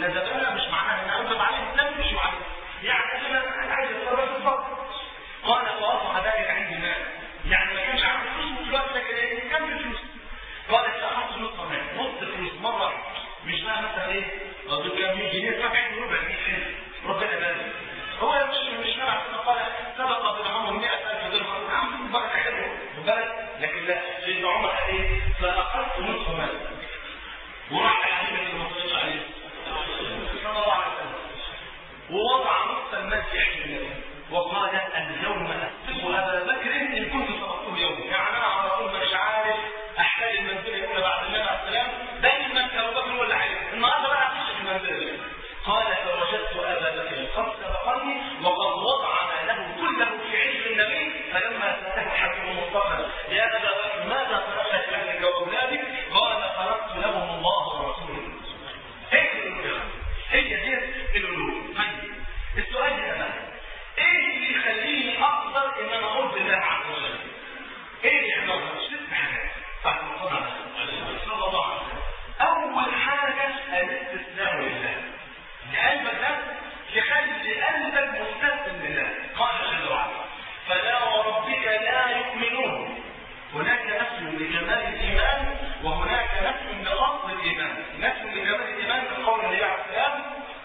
كذبنا مش معناها ان اكذب عليه، لا مش عليه، يعني انا عايز اتفرج الفضل. قال فوضع ذلك عندي مال، يعني ما كانش عنده فلوس في الوقت، لكن ايه كان في فلوس. قال اتخذت نص مال، نص فلوس مره، مش بقى مثلا ايه قصدي كام مية جنيه سبعين ربع مية، ربنا يبارك. هو مش مش نبع قال سبق بالعمر مئة ألف درهم، عم بركه حلوه بالك، لكن لا سيدنا عمر قال ايه فاخذت نص مال وراح الحديث اللي ما صليتش عليه صلى الله عليه وسلم، ووضع نص المال في حجر النبي وقال اليوم أسبق أبا بكر إن كنت سبقته اليوم، يعني أنا على طول مش عارف أحتاج المنزل يقول بعد النبي عليه السلام دايما أبو بكر ولا عارف النهارده بقى هتخش في المنزل. قال فوجدت أبا بكر قد سبقني وقد وضع ماله كله في حجر النبي، فلما سأله حكيم المصطفى يا أبا بكر ماذا تركت لأهلك وأولادك؟ قال تركت لهم الله ورسوله. هي دي الألوهية. طيب السؤال هنا ايه اللي يخليني اقدر ان انا اقول بالله عز وجل؟ ايه اللي يحضرها؟ ست حاجات بعد الصلاه صلى الله عليه وسلم. اول حاجه الاستسلام لله، لقلبك ده يخلي قلبك مستسلم لله. قال جل وعلا فلا وربك لا يؤمنون، هناك نفي لجمال الايمان وهناك نفي لاصل الايمان. نفي لجمال الايمان من قول النبي عليه السلام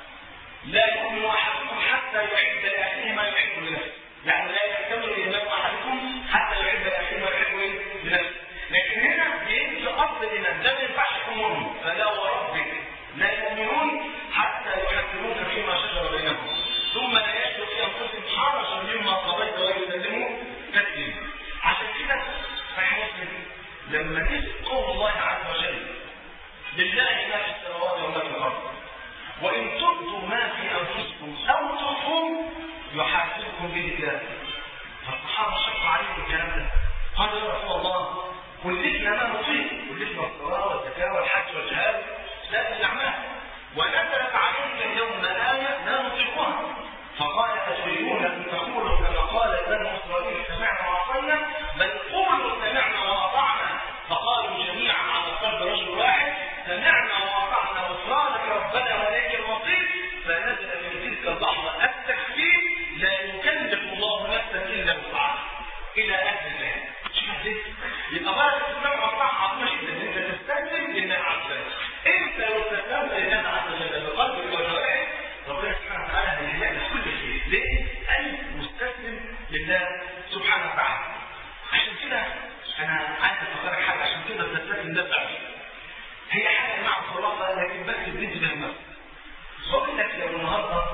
لا يؤمن احدكم حتى يحب لاخيه ما يحب لنفسه، يعني لا يكتمل الايمان احدكم حتى يحب لاخيه ما يحب لنفسه. لكن هنا بيجي اصل الايمان ده ما ينفعش يكون مؤمن. فلا وربك لا يؤمنون حتى يحكموك فيما شجر بينهم ثم لا يجدوا في انفسهم حرجا مما قضيت ويسلموا تسليما. عشان كده صحيح مسلم لما نسال قول الله عز وجل لله ما في السماوات وما في الارض وإن تبدوا ما في أنفسكم أو تخفوه يحاسبكم به الله. فالصحابة شكوا عليهم الكلام ده، قالوا يا رسول الله كلفنا ما نطيق، كلفنا الصلاة والزكاة والحج والجهاد سائر الأعمال، ونزلت عليك اليوم آية لا نطيقها، فقال أتريدون أن تقولوا كما قال بنو إسرائيل سمعنا وعصينا، بل قولوا سمعنا وأطعنا. فقالوا جميعا على قلب رجل واحد سمعنا وأطعنا غفرانك ربنا وإليك المصير. فنزل في تلك اللحظة التكفير لا يكلف الله نفسا إلا وسعها إلى أهل الله. شوف ليه؟ يبقى بقى تسمع وطاعة عظيمة جدا إن أنت تستسلم لله عز وجل. أنت لو استسلمت لله عز وجل بقلبك وجوارحك ربنا سبحانه وتعالى هيهيئ لك كل شيء. ليه؟ أنت مستسلم لله سبحانه وتعالى. عشان كده أنا عايز أفكرك حاجة عشان كده تستسلم لله بعدين. هي حاجة مع الخلاصة لكن بس بنتي بهمك. بقول لك لو النهارده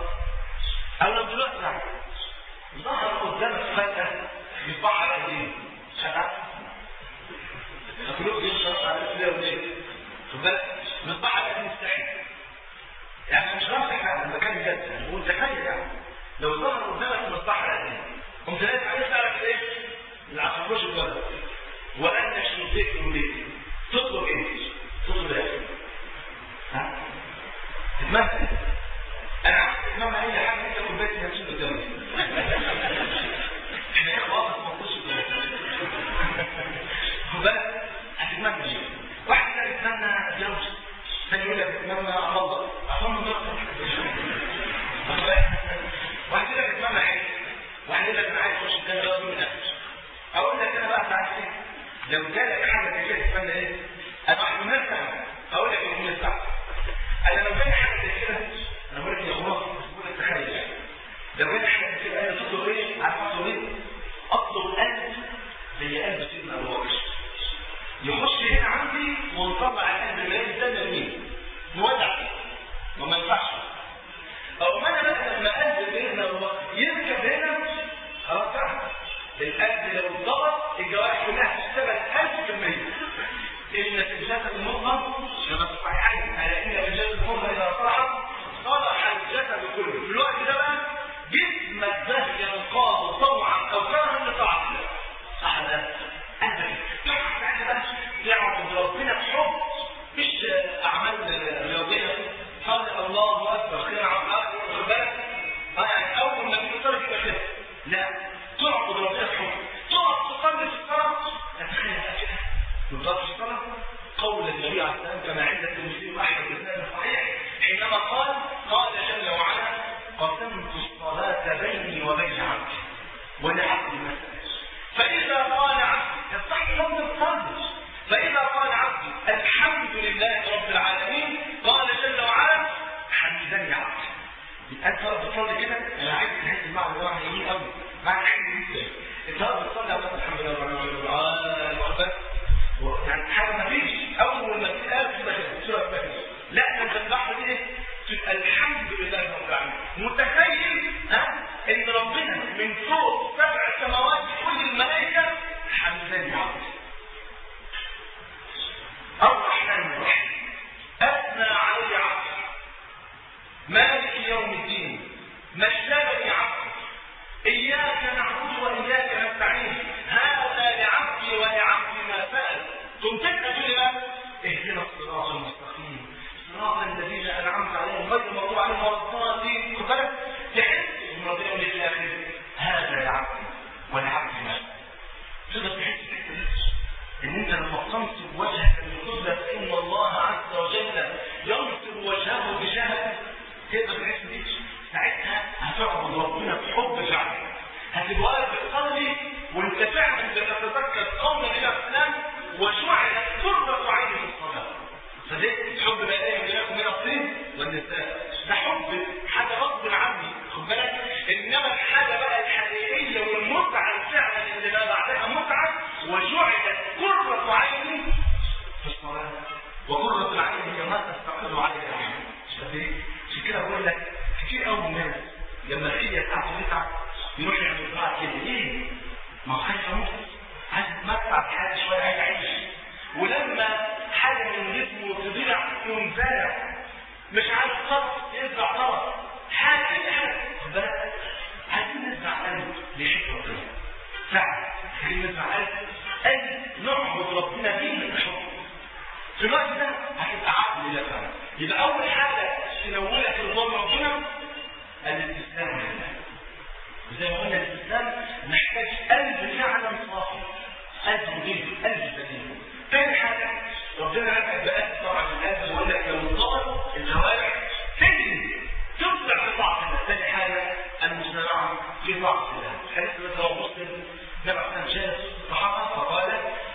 أو لو دلوقتي يعني ظهر قدامك فجأة مصباح على الدين شغال. القلوب دي شغالة على الأسئلة وليه؟ خد بالك مصباح على الدين مستحيل. يعني مش رافع على المكان الجد، بقول تخيل يعني لو ظهر قدامك مصباح على الدين قمت لازم عايز تعرف ايه؟ العصفوش الجبل وأنك شرطيك وليه؟ تطلب ايه؟ تطلب ايه؟ ها؟ تتمنى انا عايز تتمنى اي حاجه انت كوبايه نفسك قدامك. احنا اخوه واقف مخصوص خد بالك هتتمنى ايه؟ واحد كده يتمنى اتجوز، ثاني يقول لك اتمنى اطلق، اطلق واحد كده يتمنى حاجه، واحد يقول لك انا عايز اخش الجنه من نفسي. اقول لك انا بقى عايز ايه؟ لو جالك حاجه كده تتمنى ايه؟ انا واحد من الناس اقول لك يكون الساعه. انا لو جالي حاجه زي كده انا بقول لك يا خلاص بقول لك تخيل لو جالي حاجه زي كده انا تطلب ايه؟ عارف اطلب ايه؟ اطلب قلب زي قلب سيدنا ابو بكر يخش هنا عندي ونطلع القلب اللي قدامنا مين؟ نودع فيه وما ينفعش. او ما انا بقى لما قلب سيدنا ابو بكر يركب هنا خلاص تعب القلب لو اتضغط الجوارح كلها هتشتغل ألف في المية. إن في الجسد المضغة كما في الصحيحين على إن في الجسد المضغة إذا صلحت صلح الجسد كله. في الوقت ده بقى جسمك ده ينقاض طوعا أو كرها لطاعة الله. صح ده؟ أبدا. تحت بعد بقى تعرف ربنا بحب مش أعمال رياضية. قال الله أكبر خير عن أكبر خد بالك. يعني أول ما بتصلي كده كده. لا تعبد ربنا بحب. تقف تصلي في الصلاة تتخيل كده. يضاف الصلاة قول النبي عليه السلام كما عند الترمذي وأحمد بن صحيح حينما حينما قال قال جل وعلا قسمت الصلاة بيني وبين عبدي ولعبدي مثلا. فإذا قال عبدي يصح لفظ القلب، فإذا قال عبدي الحمد لله رب العالمين قال جل وعلا حمدني عبدي. أنت بتصلي كده أنا عايز تحس المعنى ده معنى جميل قوي، معنى حلو جدا. أنت بتصلي على الحمد لله رب العالمين وبس، يعني حاجة ما فيش أول ما تتقال كده سورة ما فيش، لا أنت تلاحظ إيه؟ تبقى الحمد لله رب العالمين. متخيل ها إن ربنا من فوق سبع سماوات كل الملائكة حمدني عبدي. الرحمن الرحيم أثنى علي عبدي مالك يوم الدين مجدني عبدي إياك نعبد وإياك نستعين هذا لعبدي ولعبدي ما سأل. كنت تقول بقى اهدنا الصراط المستقيم صراط الذين أنعمت عليهم غير المغضوب عليهم ولا الضالين. خد بالك تحس إن ربنا يقول لك يا أخي هذا لعبدي ولعبدي ما سأل. تقدر تحس كده إن أنت لما تنصب وجهك للقبلة فإن الله عز وجل ينصب وجهه بجهل. تقدر تحس بيه ساعتها هتعبد ربنا بحب فعلا، هتبقى واقف بتصلي وانت فعلا بتتذكر قول النبي عليه السلام وجعلت قرة عيني في الصلاة. فليه حب بقى من من الطين والنساء؟ ده حب حاجه غصب عني خد بالك، انما الحاجه بقى الحقيقيه والمتعه فعلا اللي ما بعدها متعه وجعلت قرة عيني في الصلاة. وقرة العين هي ما تستقر عليها العين. عشان كده بقول لك كتير قوي من الناس لما هي بتاعته تتعب يروح يعمل بقى كده ليه؟ ما هو خايف يموت، عايز يتمتع بحاجه شويه، عايز يعيش. ولما حاجه من جسمه تضيع يوم زارع مش عارف طرف يزرع طرف حاجه اي حاجه خد بالك. عايزين نزرع قلب ليحب ربنا فعلا، عايزين نزرع قلب اي نعبد ربنا فيه من الحب. في الوقت ده هتبقى عقل لله فعلا. يبقى اول حاجه تنولك رضوان ربنا الاستسلام لله. زي ما قلنا الاستسلام محتاج قلب فعلا صافي، قلب نظيف، قلب سليم. ثاني حاجه ربنا نفع بقى طبعا القلب ويقول لك لو انطلق الجوارح تجري تبدع في طاعه الله. ثاني حاجه المسارعه في طاعه الله. حديث مثلا هو مسلم نبع كان جالس الصحابه فقال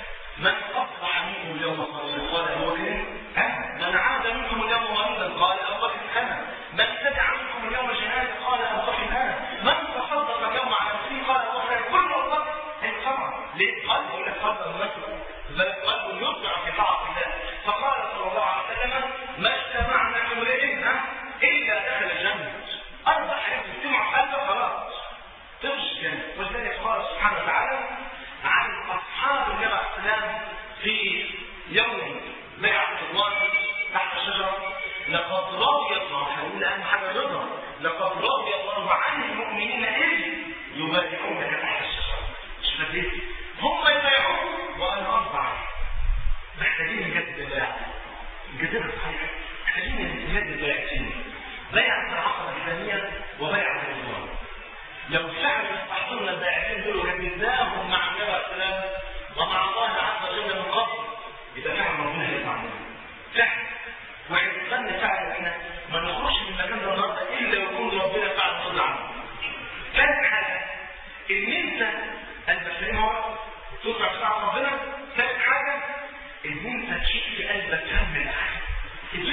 من اصبح منكم اليوم صائما قال ابو بكر انا، من عاد منكم اليوم مريضا قال ابو بكر انا، من ابتدع منكم اليوم جنازه قال ابو بكر انا، من تصدق اليوم على نفسه قال ابو بكر. كل الله انت طبعا ليه؟ قال يقول لك قلب المسلم بل قلب يرجع في طاعه الله. فقال صلى الله عليه وسلم ما اجتمعنا امرئ الا دخل الجنه. اربع حاجات تجتمع قلبك خلاص تخش الجنه. ولذلك قال سبحانه وتعالى عن اصحاب النبي عليه السلام في يوم بيعه الله تحت الشجره لقد رضي الله، هنقول اهم حاجه الرضا، لقد رضي الله عن المؤمنين اذ يبايعونك تحت الشجره. مش فاكر هم يبايعون وانا ارضى. محتاجين نجدد البيعه، نجددها صحيح، محتاجين نجدد بيعتين، بيعه العقبه الثانيه وبيعه الرضوان. لو فعلا استحضرنا البيعتين دول وجددناهم مع النبي عليه السلام ومع الله عز وجل من قبل يبقى فعلا ربنا هيسمعنا فعلا. وهنستنى فعلا احنا ما نخرجش من المكان ده النهارده الا يكون ربنا فعلا رضي عنه. ثالث حاجه ان انت البشرين هو تطلع بتاع ربنا. ثالث حاجه ان انت تشوف في قلبك هم الاخره.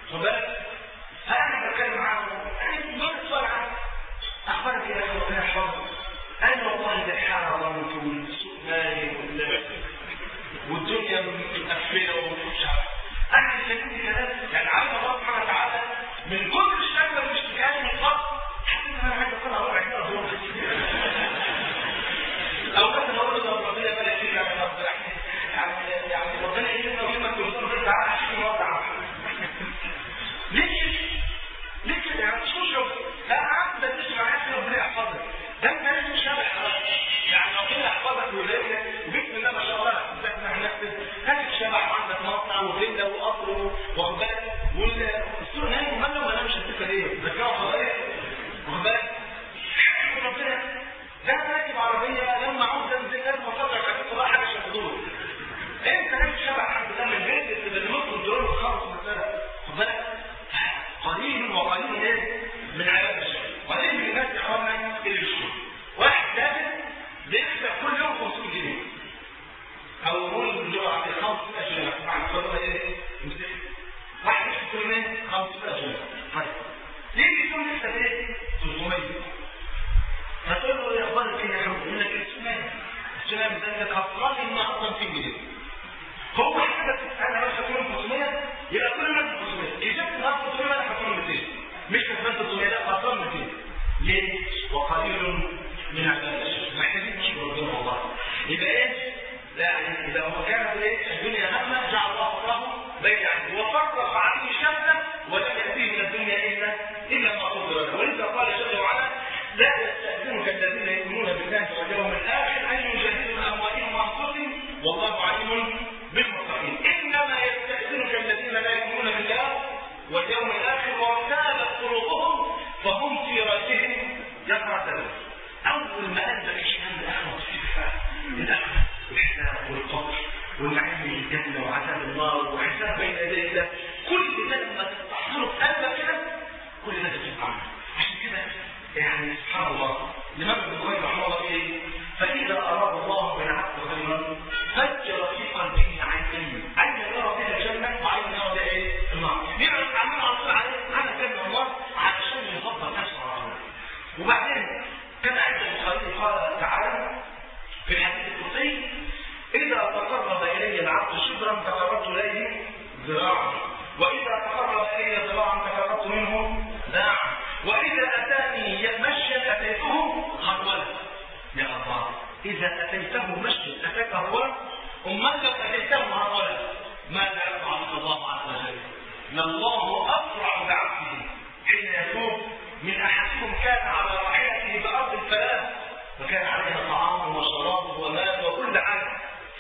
فبالك فانا بتكلم عنه يعني ما بسؤال عنه اخبارك يا اخي ربنا يحفظك. انا والله ده الحاله ضمنت والسوق مالي والدنيا مقفله ومش عارف انا بكلمني كلام يعني عارف الله سبحانه وتعالى من كل الشكوى اللي اشتكاني من الفقر حسيت ان انا عايز اطلع ربع كده اظن او مثلا اقول له ربنا بارك فيك يا رب يعني يعني ربنا يجزينا ويهمك ويرزقنا تعالى عشان نوضع ليه ليه كده يعني مش شوف لا عم ده تسمع حاجه ربنا يحفظك ده انت لازم شبع يعني ربنا يحفظك ويلاقيك وبسم الله ما شاء الله احنا هنفذ هات شبع وعندك مصنع وفيلا وقصر واخد بالك والسوق نايم ماله ولا مش هتفكر ليه ذكاء خبايا واخد بالك ربنا ده راكب عربيه لما عاوز انزل لازم اطلع حاجات صباح حاجه عشان تدور انت لازم شبع الحمد لله من البيت اللي ممكن تدور خالص مثلا واخد بالك قليل وقليل ايه من عيال الشغل قليل من الناس يحرمنا اللي الشغل واحد ثابت بيكسب كل يوم خمسمية جنيه او نقول باللغه على خمسمية جنيه مع الفضل ايه مسك واحد يكسب كل يوم خمسمية جنيه طيب ليه يكون يكسب ايه ثلاثمية هتقول له يا اخبارك ايه يا حبيبي يقول لك السنه السنه بتاعتك خسران النهارده مئتين جنيه هو حسب انا بس اكون خمسمية يبقى كل ما خمسمية كسبت النهارده ثلاثمية انا هكون مئتين مش كسبت ثلاثمية لا خسران مئتين ليه وقليل من عباد محتاجين نشكر ربنا والله يبقى ايه يعني اذا هو كانت ايه الدنيا همه جعل الله له بيعا وفرق عليه شمسا ولم ياتيه من الدنيا الا الا ما قدر له ولذا قال جل وعلا لا يستأذنك الذين يؤمنون بالله واليوم الآخر أن يجاهدوا أموالهم وأنفسهم والله عليم بالمتقين إنما يستأذنك الذين لا يؤمنون بالله واليوم الآخر وارتابت قلوبهم فهم في رأسهم يقرأون أول ما أنزل الإسلام الآخرة والاستغفار الآخرة والحساب والقبر والنعيم الجنة وعذاب النار وحساب بين يدي الله كل ده لما تستحضره في قلبك كده كل ده تتوقع عشان كده يعني سبحان الله الإمام ابن القيم رحمه الله ايه فإذا أراد الله بالعبد خيرا فجر في قلبه عينين عين يرى بها الجنة وعين يرى بها ايه النار يعرف عمال على طول عليه على جنة الله علشان يفضل نفسه على الله وبعدين كما عند البخاري قال تعالى في الحديث القدسي إذا تقرب إلي العبد شبرا تقربت إليه ذراعا وإذا تقرب إلي ذراعا تقربت منه ذراعا وإذا أتاني مشيا أتيته هرولا يا الله إذا أتيته مشيا أتيته هرولا أمال لو أتيته هرولا ماذا يفعل الله عز وجل؟ إن الله أسرع بعبده حين يتوب من أحدكم كان على راحلته بأرض الفلاة وكان عليها طعامه وشرابه وماله وكل حاجة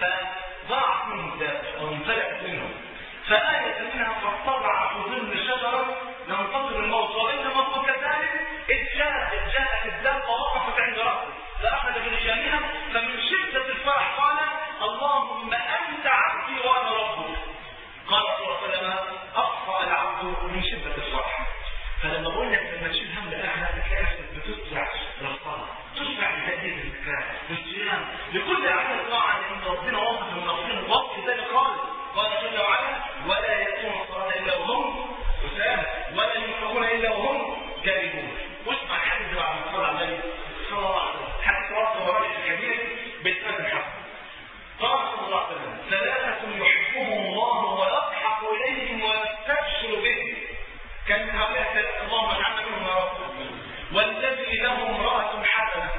فضاعت منه الدابة وانفلت منه فآية منها فاطلع في ظل شجرة ينتظر الموت وبينما هو كذلك إذ جاءت جاءت الدابة ووقفت عند رأسه فأخذ بلسانها فمن شدة الفرح قال اللهم أنت عبدي وأنا ربك قال صلى الله عليه وسلم أخفى العبد من شدة الفرح فلما بقول لك لما تشيل هم الآخرة تلاقي نفسك بتسرع للصلاة تسرع لتأدية الذكر للصيام لكل أعمال طاعة لأن ربنا وصف المنافقين وصف ذلك خالص قال جل وعلا ولا يأتون الصلاة إلا وهم وسلام ولا ينفقون إلا وهم كارهون واسمع حديث بعد الصلاة على النبي صلى الله عليه وسلم حديث واصل ورجل الكبير بإسناد الحسن قال صلى الله عليه وسلم ثلاثة يحبهم الله ويضحك إليهم ويستبشر بهم كان من هؤلاء ثلاثة اللهم اجعلنا منهم يا رب والذي له امرأة حسنة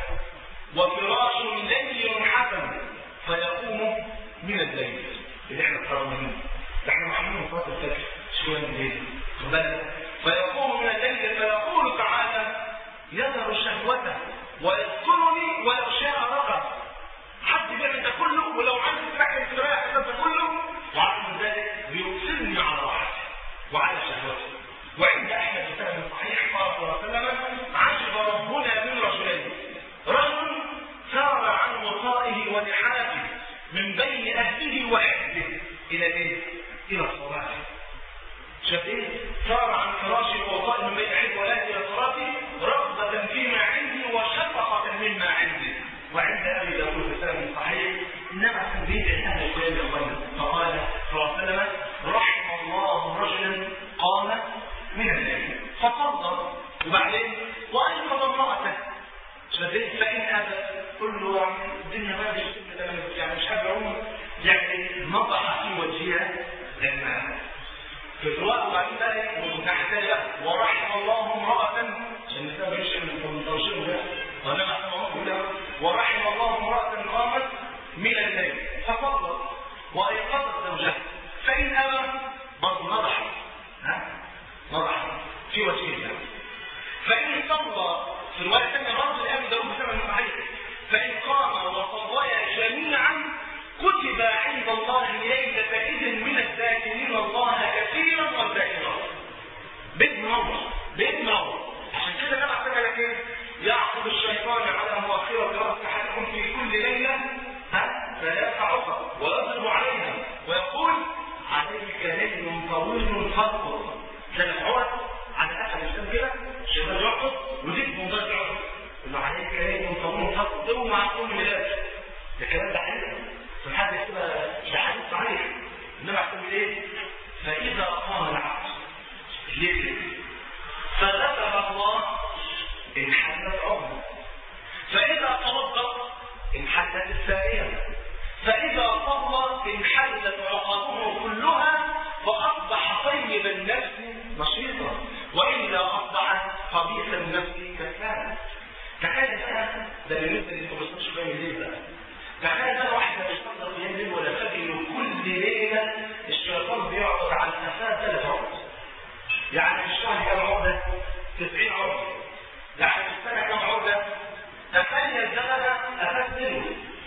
وفراش ليل حسن فيقوم من الليل اللي احنا قررناه احنا محمولين صلاة الفجر شوية من الليل فيقوم من الليل فيقول تعالى يذر شهوته ويذكرني ولو شاء رقب حد بيعمل ده كله ولو عايز يستحي استراحة ده كله وعلى ذلك بيوصلني على راحته وعلى شهوته وعند احمد بن صحيح قال صلى الله عليه وسلم عجب ربنا من رجلين رجل سار عن وصائه ولحافه من بين اهله وحزبه الى ايه؟ الى الصلاه. شاف ايه؟ سار عن فراشه ووصائه من بين اهله واهله الى صلاته رغبه فيما عندي وشفقه مما عندي. وعند ابي داود في سنه صحيح انما تنبيه اهل القيام يا اخوانا فقال صلى الله عليه وسلم رحم الله رجلا قام في روايه ثانيه برضه لابي داوود بسبب صحيح فان قام وصليا جميعا كتب عند الله ليله اذن من الذاكرين الله كثيرا والذاكرات. بإذن الله بإذن الله. عشان كده انا بعتبر لك ايه؟ يعقد الشيطان على مؤخره راس احدكم في كل ليله ها ثلاث عقد ويضرب عليها ويقول عليك ليل طويل خطر. ثلاث عقد على اخر الانسان كده الشيطان يعقد ويجيب منظر يعقد انه عليك ليل طويل خطر ده مع كل ليله. الكلام ده حقيقي سبحان الله كده ده حديث صحيح. انما اعتبر ايه؟ فاذا قام العبد الليل فذكر الله انحلت عمره، فإذا توضأ انحلت الثانية، فإذا صلى انحلت عقده كلها فأصبح طيب النفس نشيطا وإلا أصبح خبيث النفس كسلانا. تخيل بقى ده بالنسبة اللي ما بيصليش قيام الليل بقى. تخيل بقى واحد ما بيصلي قيام الليل ولا فجر كل ليلة الشيطان بيقعد على الأساس ثلاث عقد. يعني في الشهر كم عقدة؟ تسعين عقدة. يعني في السنة كم عقدة؟ تخيل زمن أفاس منه.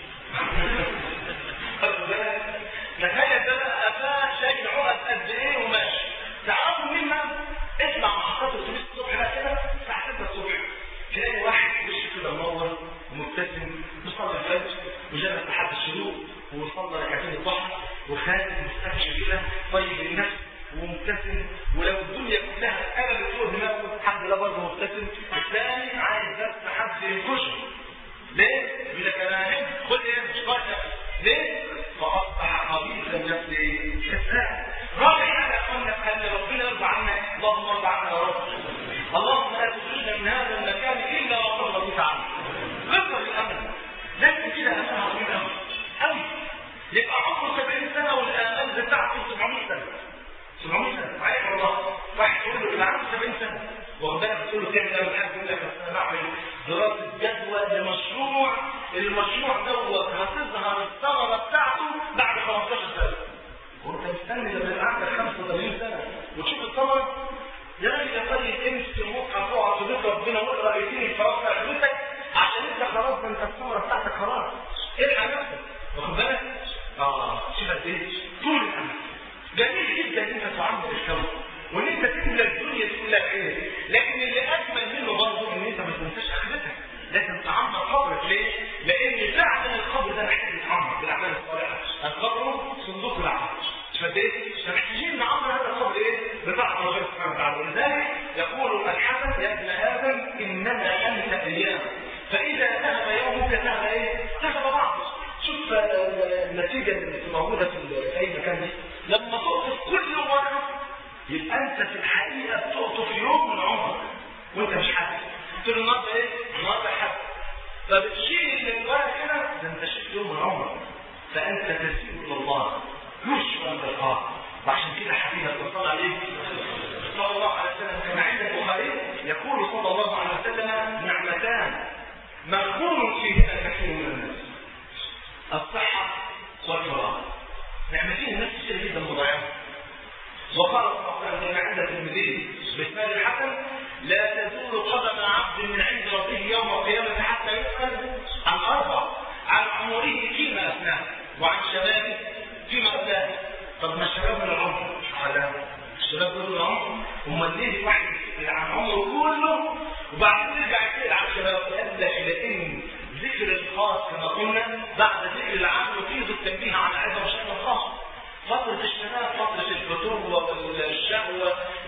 تخيل زمن أفاس شايل عقد قد إيه وماشي. تعرفوا مين من؟ اسمع محطات الأتوبيس الصبح بقى كده الساعة ستة الصبح. تلاقي واحد وشه كده منور ومبتسم بيصلي الفجر وجالس لحد الشروق وصلى ركعتين الضحى وخارج مستكشف كده طيب النفس ومبتسم ولو الدنيا كلها قلبت فوق دماغه الحمد لله برضه مبتسم. الثاني عايز بس حد ينكشه. ليه؟ يقول لك انا خد ايه مش قادر. ليه؟ فاصبح خبيث النفس كسلان. رابع حاجه قلنا ان ربنا يرضى عنا. اللهم ارضى عنا يا رب. اللهم لا تخرجنا من هذا المكان الا وقد رضيت عنه. غفر الامل. لكن كده امل عظيم قوي قوي. يبقى عمره سبعين سنه والامال بتاعته سبعمية سنه. سبعمية سنة صحيح والله. واحد يقول له انا عندي سبعين سنة واخد بالك تقول له تعمل ايه؟ واحد يقول لك انا بعمل دراسة جدوى لمشروع المشروع دوت هتظهر الثمرة بتاعته بعد خمستاشر سنة. وانت مستني لما يبقى عندك خمسة وثمانين سنة وتشوف الثمرة؟ يا راجل يا طيب امسك مخك تقعد في بيت ربنا واقرا ايتين الفراغ بتاع فلوسك عشان انت خلاص ده انت الثمرة بتاعتك خلاص. الحق نفسك واخد بالك؟ اه شوف قد ايه؟ طول الامل. جميل جدا ان انت تعمر الكون وان انت تملى الدنيا دي كلها خير، لكن اللي اجمل منه برضه ان انت ما تنساش اخرتك. لازم تعمر قبرك. ليه؟ لان فعلا القبر ده محتاج يتعمر بالاعمال الصالحه. القبر صندوق العمل. فقد ايه؟ فمحتاجين نعمر هذا القبر ايه؟ بطاعه ربنا سبحانه وتعالى. ولذلك يقول الحسن يا ابن ادم انما انت ايام فاذا ذهب يومك ذهب ايه؟ ذهب بعضه. شوف النتيجه اللي موجوده في اي مكان دي. لما تقطف كل مرة يبقى انت في الحقيقة بتقطف يوم من عمرك وانت مش حاسس. تقول النهارده ايه؟ النهارده حاسس. فبتشيل اللي جواك كده ده انت شلت يوم من عمرك. فانت تسير الى الله يشفى بالقاء. وعشان كده حبيبك صلى عليه صلى الله عليه وسلم كما عند البخاري يقول صلى الله عليه وسلم نعمتان مغبون فيهما كثير من الناس الصحة والفراغ. نعمتين الناس كثير جدا مضيعة. وقال صلى الله عليه وسلم عند الترمذي بإسناد الحسن لا تزول قدم عبد من عند ربه يوم القيامة حتى يسأل عن أربع: عن عمره فيما أفناه وعن شبابه فيما أبلاه. طب ما الشباب من العمر؟ على الشباب من العمر هم ليه واحد عن عمره كله وبعدين يرجع يسأل عن شبابه؟ قال لك لأن ذكر الخاص كما قلنا بعد ذكر العام يفيد التنبيه على عدم شأن الخاص. فترة الشباب فترة الفتوة والشهوة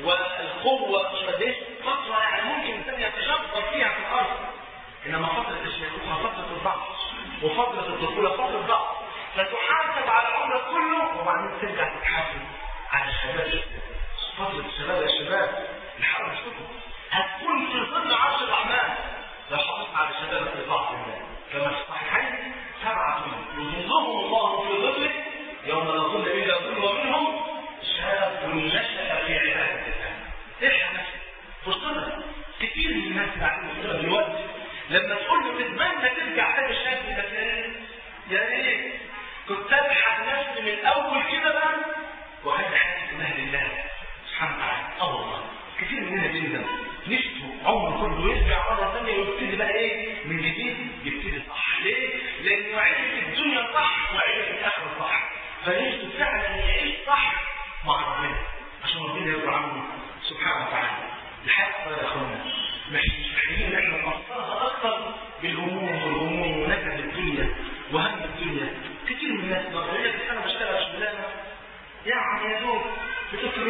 والقوة فترة يعني ممكن الإنسان يتجبر فيها في الأرض. إنما فترة الشيخوخة فترة الضعف وفترة الطفولة فترة الضعف. فتحاسب على عمرك كله وبعدين ترجع تتحاسب على الشباب. فترة الشباب يا شباب الحرب نفسكم هتكون في ظل عرش الرحمن لو حافظت على الشباب في طاعة الله. كما في الصحيحين سبعة يظلهم الله في ظله يوم لا ظل الا ظل ومنهم شاب نشأ في عبادة الله. الحق نفسك فرصتنا. كثير من الناس بعدين فرصتنا دلوقتي لما تقول له تتمنى ترجع تاني شاب المكان يا ريت كنت الحق نفسي من اول كده بقى وهذا حديث من اهل الله سبحانه وتعالى. اه والله كثير مننا بيندم نفسه عمره كله يرجع مره ثانيه ويبتدي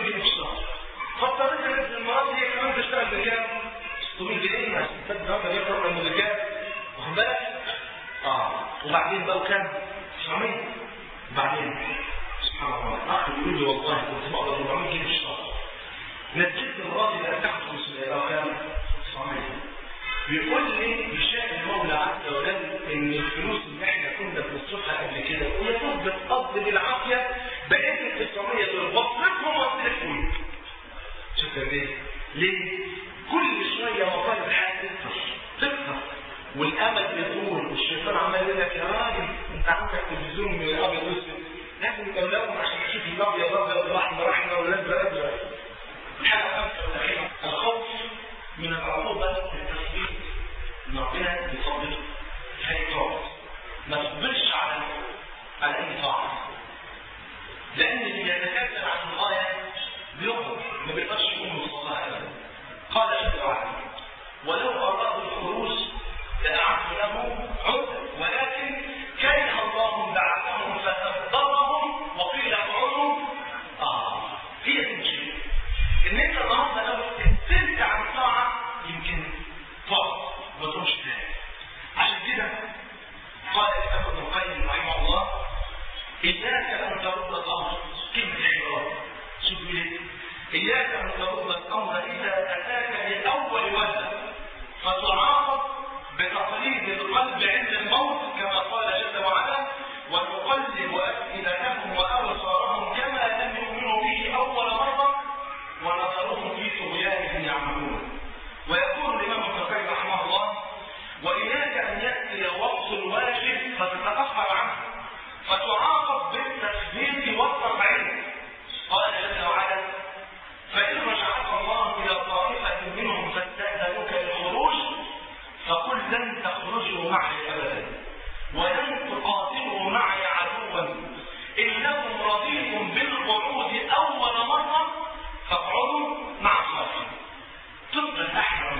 جنيه في الشهر. فاضطريت انزل المرات هي كمان تشتغل بكام؟ ستمية جنيه عشان تبدا هذا يقرا من الرجال. واخد بالك؟ اه وبعدين بقى كام؟ تسعمية. وبعدين سبحان الله اخر يقول لي والله كنت بقبض أربعمية جنيه في الشهر. نزلت مراتي بقى تاخد خمسمية او كام؟ تسعمية. بيقول لي يشاء المولى عز وجل ان الفلوس اللي احنا كنا بنصرفها قبل كده ويا دوب بتقضي بالعافيه بقيت ال تسعمية دول بصرفهم واصرفهم. شوف ليه؟ ليه؟ كل شويه مصاري الحياه تكتر تكتر والامل بيطول والشيطان عمال يقول لك يا راجل انت عندك تلفزيون من الابيض والاسود لازم تولوهم عشان تشوف الابيض ابيض والاحمر احمر والازرق ازرق. الحاجه الخامسه والاخيره الخوف من العقوبه التثبيت. ان ربنا يفضل هيطاعه ما تصبرش على على اي طاعه لان اللي يتكاسل عن الغايه بيخرج ما بيقدرش يكون مصطفى ابدا. قال جل وعلا ولو ارادوا الخروج لاعدوا له عذرا ولكن كره الله بعثهم فثبطهم وقيل اقعدوا. اه هي دي الشيء ان انت النهارده لو كسلت عن طاعه يمكن تقع ما تقومش تاني. عشان كده قال الإمام ابن القيم رحمه الله إياك أن ترد الأمر كلمة الحوار. شوف ليه؟ إياك أن ترد الأمر إذا أتاك لأول وجه فتعاقب بتقليد القلب عند الموت كما قال جل وعلا ونقلب أفئدتهم وأبصارهم كما لم يؤمنوا به أول مرة ونظرهم في طغيانهم يعملون. ويقول الإمام ابن القيم رحمه الله وإياك أن يأتي وقت الواجب فتتأخر عنه فتعاقب بالتثبيت والتقعيد. قال جل وعلا فإن رجعك الله إلى طائفة منهم فاستأذنوك للخروج فقل لن تخرجوا معي أبدا ولن تقاتلوا معي عدوا إنكم رضيتم بالقعود أول مرة فاقعدوا مع الصالحين. تصبر أحسن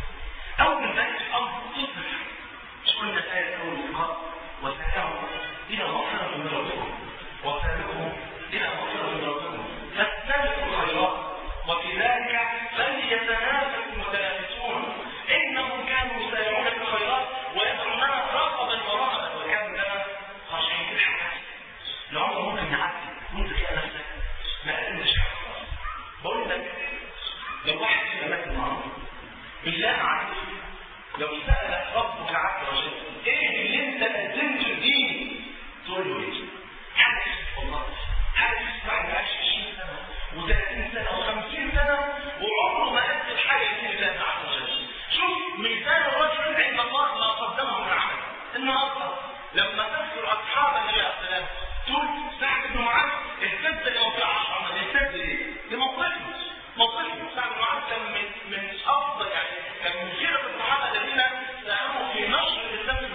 أول ذلك الأمر تصبر. مش قلنا آية أول اللقاء وسألهم إلى مغفرة من ربكم وسألهم إلى مغفرة من ربكم فاستبقوا الخيرات وفي ذلك فليتنافس المتنافسون إنهم كانوا يسارعون في الخيرات ويدعوننا رغبا ورهبا وكانوا لنا خاشعين في الحياة. العمر ممكن يعدي وانت تلاقي نفسك ما قدمتش حاجة. بقول لك لو واحد كده مات النهارده بالله عليك لو سألك ربك عز وجل ايه اللي انت قدمته لدين تقول له ايه؟ حاجه والله حاجه تسمع ما عاش عشرين سنه وثلاثين سنه وخمسين سنه وعمره ما قدم حاجه لدين الله عز وجل. شوف ميزان الرجل عند الله ما قدمه من عمل. النهارده لما تذكر اصحاب النبي عليه السلام تقول سعد بن معاذ اهتز لموقع عشر عمل اهتز ليه؟ لموقفه موقفه. سعد بن معاذ كان من من افضل يعني كان من خيره الصحابه الذين ساهموا في نشر الاسلام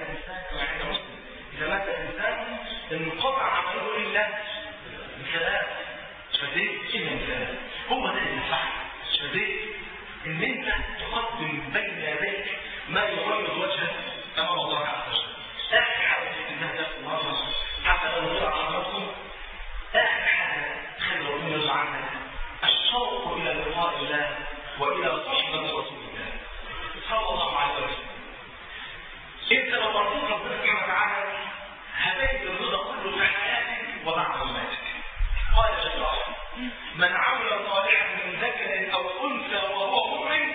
الانسان كما عند مسلم اذا مات الانسان انقطع عمله الا بثلاث شديد الا بثلاث. هو ده الانسان شديد ان انت تقدم بين يديك ما يغير وجهك امام الله عز وجل. اخر حاجه في الاتجاه ده النهارده حتى لو نطلع على حضراتكم اخر حاجه خلي ربنا يرضى عنك الشوق الى لقاء الله والى صحبه رسول الله صلى الله عليه وسلم. انت لو مرضيت ربنا سبحانه وتعالى هتجد الرضا كله في حياتك وبعد مماتك. قال جل وعلا من عمل صالحا من ذكر او انثى وهو مؤمن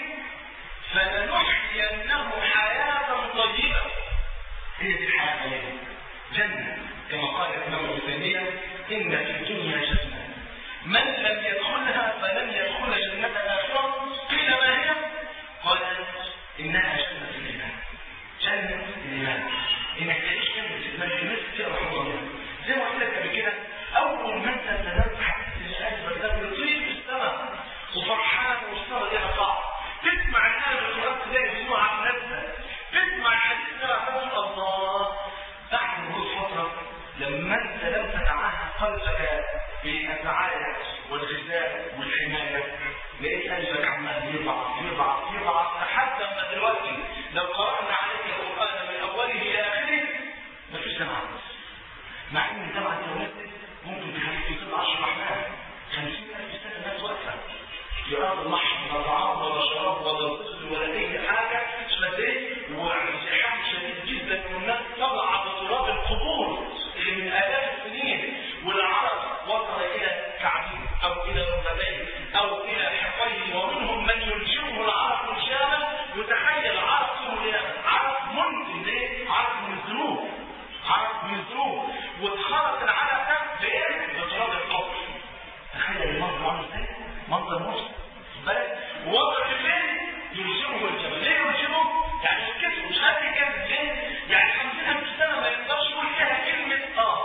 فلنحيينه حياه طيبه. هي دي الحياه طيبه جنه كما قال الامام ابن تيميه ان في الدنيا جنه من لم يدخلها فلن يدخل جنه الاخره. قيل ما هي؟ قال انها جنه الايمان. جنه الايمان انك تعيش جنه الايمان الناس تقرا الله زي ما قلت لك قبل كده. اول ما انت تنام حاسس ان قلبك ده بيطير في السماء وفرحان والصلاه دي صعب. تسمع الآية القرآن تلاقي دموع على نفسك. تسمع الحديث ده تقول الله. بعد مرور فترة لما انت لم تتعهد قلبك بالسعادة والغذاء والحماية لقيت قلبك عمال يضعف يضعف يضعف لحد ما دلوقتي لو قرأنا عليك القرآن من أوله إلى آخره مفيش دمعة. مع إن الدمعة دي ممكن تخليك تطلع عشر رحمن خمسين ألف سنة الناس واقفة يقاض المحشي ولا طعام ولا شراب ولا طفل ولا أي حاجة شديد وازدحام شديد جدا والناس طلع بتراب القبور اللي من آلاف السنين والعرق وصل إلى كعبين أو إلى ركبتين أو إلى حقين ومنهم من يلجمه العرق الشامل يتخيل عرقه إلى عرق منتن ليه؟ عرق من الذنوب عرق من الذنوب واتخلط العرق ده بإيه؟ بتراب القبر. تخيل المنظر عامل ازاي؟ منظر مرسل بلد ووضع الليل يلزمه الجبل. ليه يلزمه؟ يعني الكسر مش قادر يكذب. ليه؟ يعني خمسين ألف سنة ما يقدرش يقول فيها كلمة اه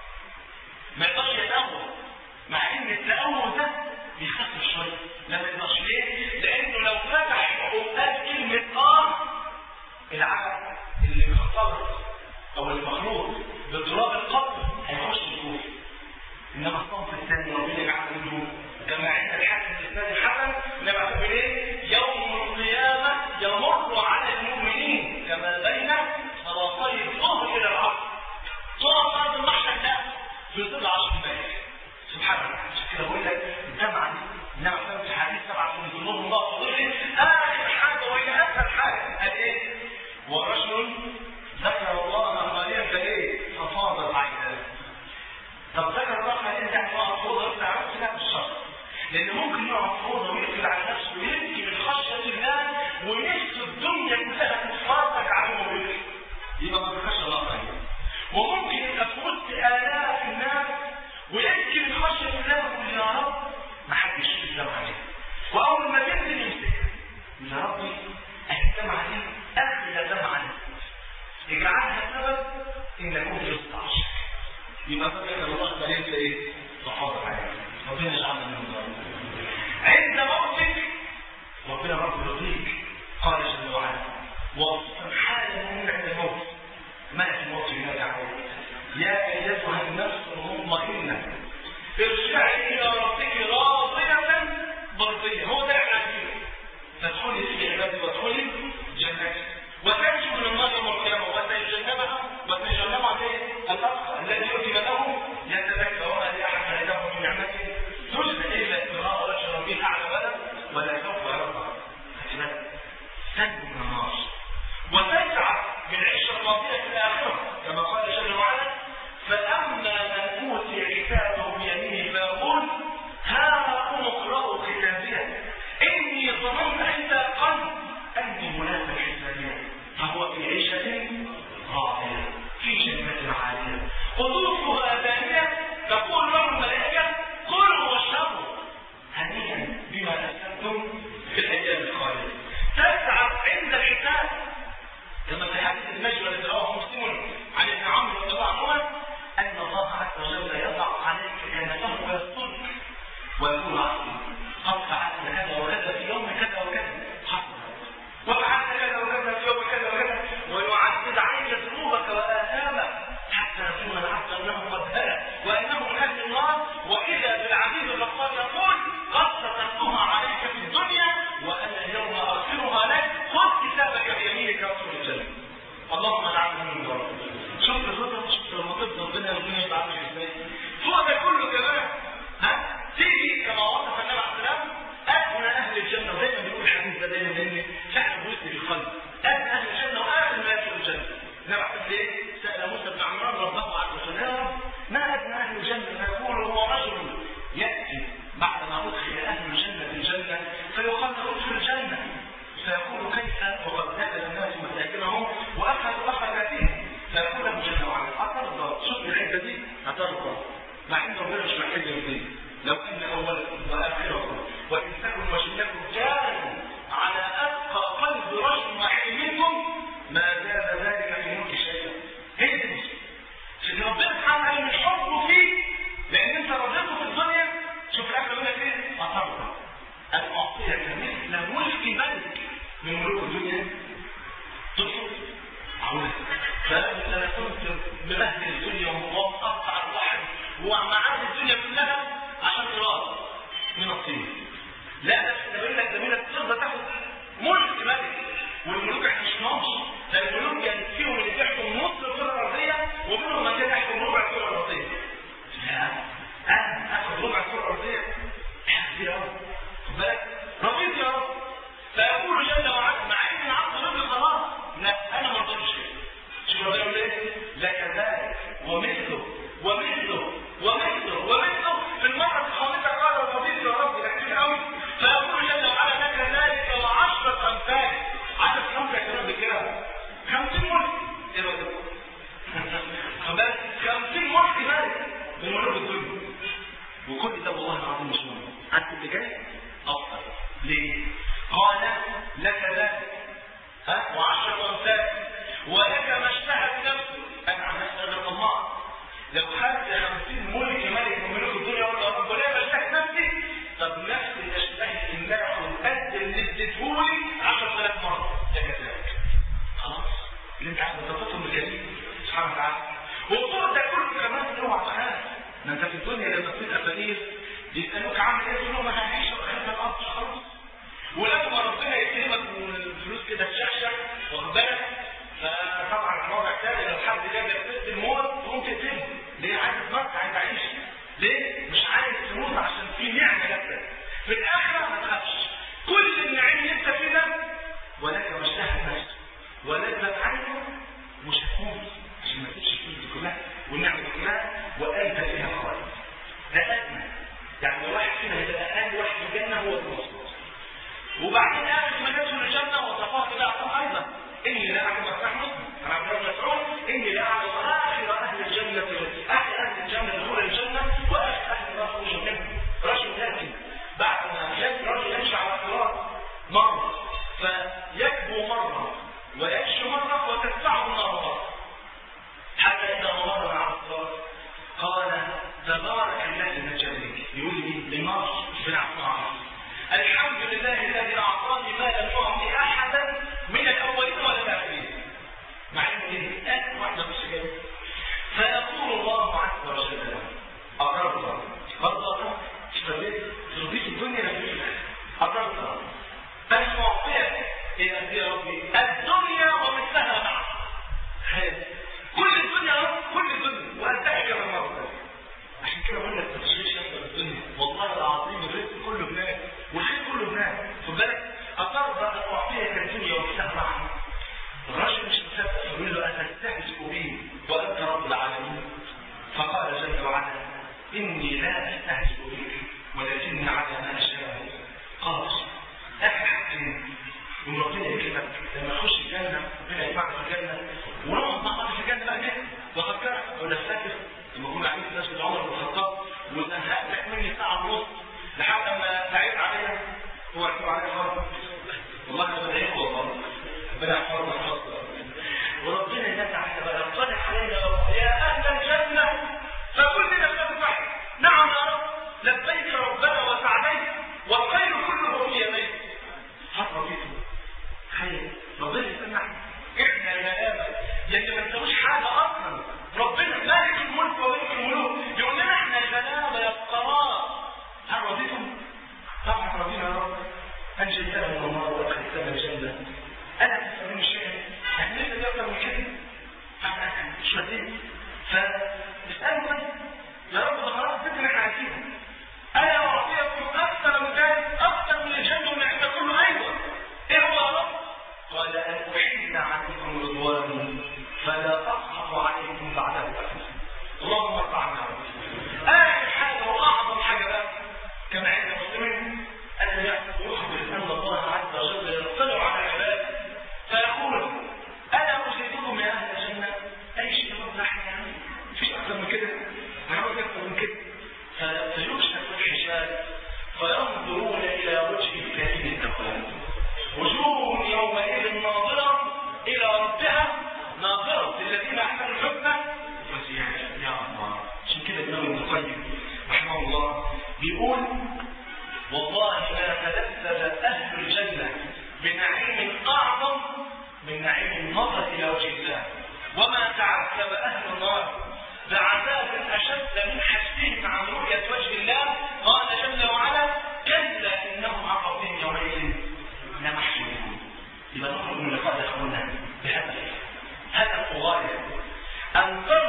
ما يقدرش يتأول. مع ان التأول ده بيخفف شوية لا ما يقدرش. ليه؟ لانه لو فتح وقال كلمة اه العقل اللي مختلط او المخلوط بتراب القبر هيخش الجوف. انما الصنف الثاني ربنا يجعل منه كما عند الحاكم الاسناد الحسن لما تقول ايه؟ يوم القيامه يمر على المؤمنين كما بين صلاتي الظهر الى العصر. طول ارض المحشر ده في ظل عشر دقائق. سبحان الله. عشان كده بقول لك الجامعه دي انما كانت في حديث سبعه من ظلهم الله وظله اخر حاجه وهي اسهل حاجه قال ايه؟ ورجل ذكر الله خاليا فايه؟ ففاضت عيناه. طب ذكر الله خاليا يعني يقعد فوضى بتاع نفسه لا مش شرط. لان ممكن يقعد فوضى ويقفل على نفسه ويبكي من خشيه الله ونفس الدنيا كلها تتفرج عليه ويبكي. يبقى ما بيخش الله خاليا. وممكن يبقى في وسط آلاف الناس ويبكي من خشيه الله ويقول يا رب ما حدش يسلم عليه. واول ما بينزل يمسكها يا ربي الدمعه دي اغلى دمعه اجعلها سبب ان اكون في الصعش. يبقى فكر الله فليس ايه؟ صحابه عليه. ربنا يجعلنا منهم. عند موتك ربنا رب يرضيك. قال جل وعلا وصفا حال المؤمن عند الموت. ملك الموت ينادي عليه يا ايتها النفس المطمئنه ارجعي الى ربك راضيه مرضيه. هو ده العزيز. فادخلي في عبادي وادخلي جنتي وتنجو من النار يوم القيامه وتجنبها وتجنبها الاخ الذي يؤتي له يتذكر وما لاحد عنده من نعمته تجزى الا ابتغاء وجه ربه الاعلى بلد ولا سوف يرضى. تنجو من النار وتسعد بالعيشه الراضيه في الاخره كما قال جل وعلا فاما من اوتي كتابه بيمينه فيقول ها اقرأوا كتابيه اني ظننت عند قلب اني ملاك حسابيه فهو في عيشه سأل موسى بن عمران ربه عز وجل يا رب ما أدنى أهل الجنة؟ فيقول هو رجل يأتي بعد ما أدخل أهل الجنة الجنة فيقال ادخل الجنة، فيقول كيف وقد دخل الناس مساكنهم وأخذوا أخذاتهم، فيقول له جل وعلا أترضى؟ شوف الحتة دي، أترضى مع إن ربنا مش محتاج يرضيه لو أن أولكم وآخركم وإنسكم وجنكم كانوا على أتقى قلب رجل واحد منكم ما زاد ذلك في ملك شيئا. هي دي المشكلة. عشان ربنا سبحانه وتعالى من حبه فيك لأن أنت رضيته في الدنيا، شوف الآخر يقول لك إيه؟ أترضى أن أعطيك مثل ملك ملك من ملوك الدنيا؟ ترفض؟ عاوز فأنت أنا كنت مبهدل الدنيا ومقطع البحر ومعاد الدنيا كلها عشان تراضي من الطين. لا ده بيقول لك زميلك ترضى تاخد ملك ملك، والملوك احنا مش ناقص، ده الملوك يعني فيهم اللي بيحكم نص الكره الارضيه ومنهم من كان يحكم ربع الكره الارضيه. لا انا اخد ربع الكره الارضيه كتير قوي، خد بالك رضيت يا رب. فيقول جل وعلا مع ان العبد رضي خلاص، لا انا ما رضيتش كده. شوف ربنا يقول ايه؟ لك ذلك ومثله ومثله ومثله ومثله في المره الخامسه قال رضيت يا رب كتير قوي. فيقول جل وعلا لك ذلك وعشره امثال. عدد خمسه كلام بكام؟ خمسين ملك. ايه رايك؟ خد بالك خمسين ملك مالك من ملوك الدنيا. وكل ده والله العظيم مش مهم. عارف اللي جاي؟ افضل. ليه؟ قال لك ذلك ها وعشره امثال ولك ما اشتهت نفسك. انا عن نفسي انا طماع. لو خدت خمسين ملك ملك من ملوك الدنيا ولا رب ولا ما اشتهت نفسي، طب نفسي اشتهت ان اخد قد اللي اديتهولي عشرة آلاف مره. لك ذلك. خلاص؟ اللي انت عايز تطلبه من الكريم سبحانه وتعالى. وفوق ده كله كمان اوعى تخاف. ما انت في الدنيا لما تبقى فقير يسالوك عامل ايه؟ تقول لهم انا هعيش واخد الارض خلاص. ولما ربنا يكرمك والفلوس كده تشخشخ واخد بالك، فطبعا الوضع الثاني لو حد جاب لك ست الموت تقوم تقتله. ليه؟ عايز تموت، عايز تعيش. ليه؟ مش عايز تموت عشان في نعمه جت. في الاخره ما تخافش. كل النعيم اللي انت فيه ده ولك ما اشتهت نفسك ولذت عنه مش هتموت عشان ما تجيش الفلوس دي كلها والنعمه دي كلها وانت فيها خالد. ده ادنى. يعني لو واحد فينا هيبقى اقل واحد في الجنه هو المصلوب. وبعدين اخر ما ندخل الجنه وصفاه كده اعطاه ايضا اني لا اعلم مفتاح مسلم عن عبد الله بن مسعود اني لا اعلم اخر اهل الجنه اخر اهل الجنه دخول الجنه واخر اهل النار خروجا منها. رجل ياتي بعد ما ياتي رجل يمشي على الصراط مره فيكبو مره ويمشي مره وتدفعه النار مره حتى اذا مر على الصراط قال تبارك الذي نجا بك. يقول لي للنار بن عفان الحمد لله الذي اعطاني ما لم يعطي احدا من الاولين ولا الاخرين. مع ان اخر واحده مش جايه. فيقول الله عز وجل اقررت برضه اشتريت ترضيت الدنيا لك اقررت بس معطيك ايه قد يا ربي؟ الدنيا ومثلها معها. كل الدنيا كل الدنيا وانتهي كما مره. عشان كده بقول لك ما تشغلش نفسك بالدنيا. والله العظيم الرزق كله هناك والخير كله هناك. خد بالك أترضى أن أعطيك الدنيا ومثلها معها. الرجل مش مصدق يقول له أتستهزئ بي وأنت رب العالمين؟ فقال جل وعلا إني لا أستهزئ بك ولكني على ما أشاء. قال آخر حاجتين من ربنا يكرمك لما تخش الجنة ربنا يجمعك في الجنة ونقعد مع بعض في الجنة بقى كده وفكرك ولا فاكر لما كنا قاعدين في مسجد عمر بن الخطاب وزهقت لك مني ساعة ونص لحد ما تعبت عليا هو اعتبر عليا فرض. والله انا بدعيك والله ربنا يحفظنا الخاصة وربنا ينفع بقى يطلع علينا يا اهل الجنة فكلنا نفتح نعم يا رب لبيك ربنا وسعديك والخير كله في يديك. حصل فيه خير ربنا يسمع احنا الغلابة لان ما نسويش حاجة اصلا. ربنا مالك الملك وملك الملوك يقول لنا احنا الغلابة يا فقراء. هل رضيتم؟ طبعا رضينا يا رب. انجلتنا من النار وادخلتنا الجنة. انا تسمين الشيء احنا لسه دي اكتر من كده. احنا مش رضيت فاسألوا يا رب ده خلاص فكرة احنا عايزينها. انا اعطيكم اكثر من ذلك اكثر من الجنة ومن احنا كله ايوه. ايه هو يا رب؟ قال ان احل عليكم رضواني فلا اقهر عليكم عذب أهل النار بعذاب أشد من حسبهم عن رؤية وجه الله قال جل وعلا كلا إنهم عن ربهم يومئذ لمحجوبون. يبقى نخرج من اللقاء يا اخوانا بهدف هدف غاية أن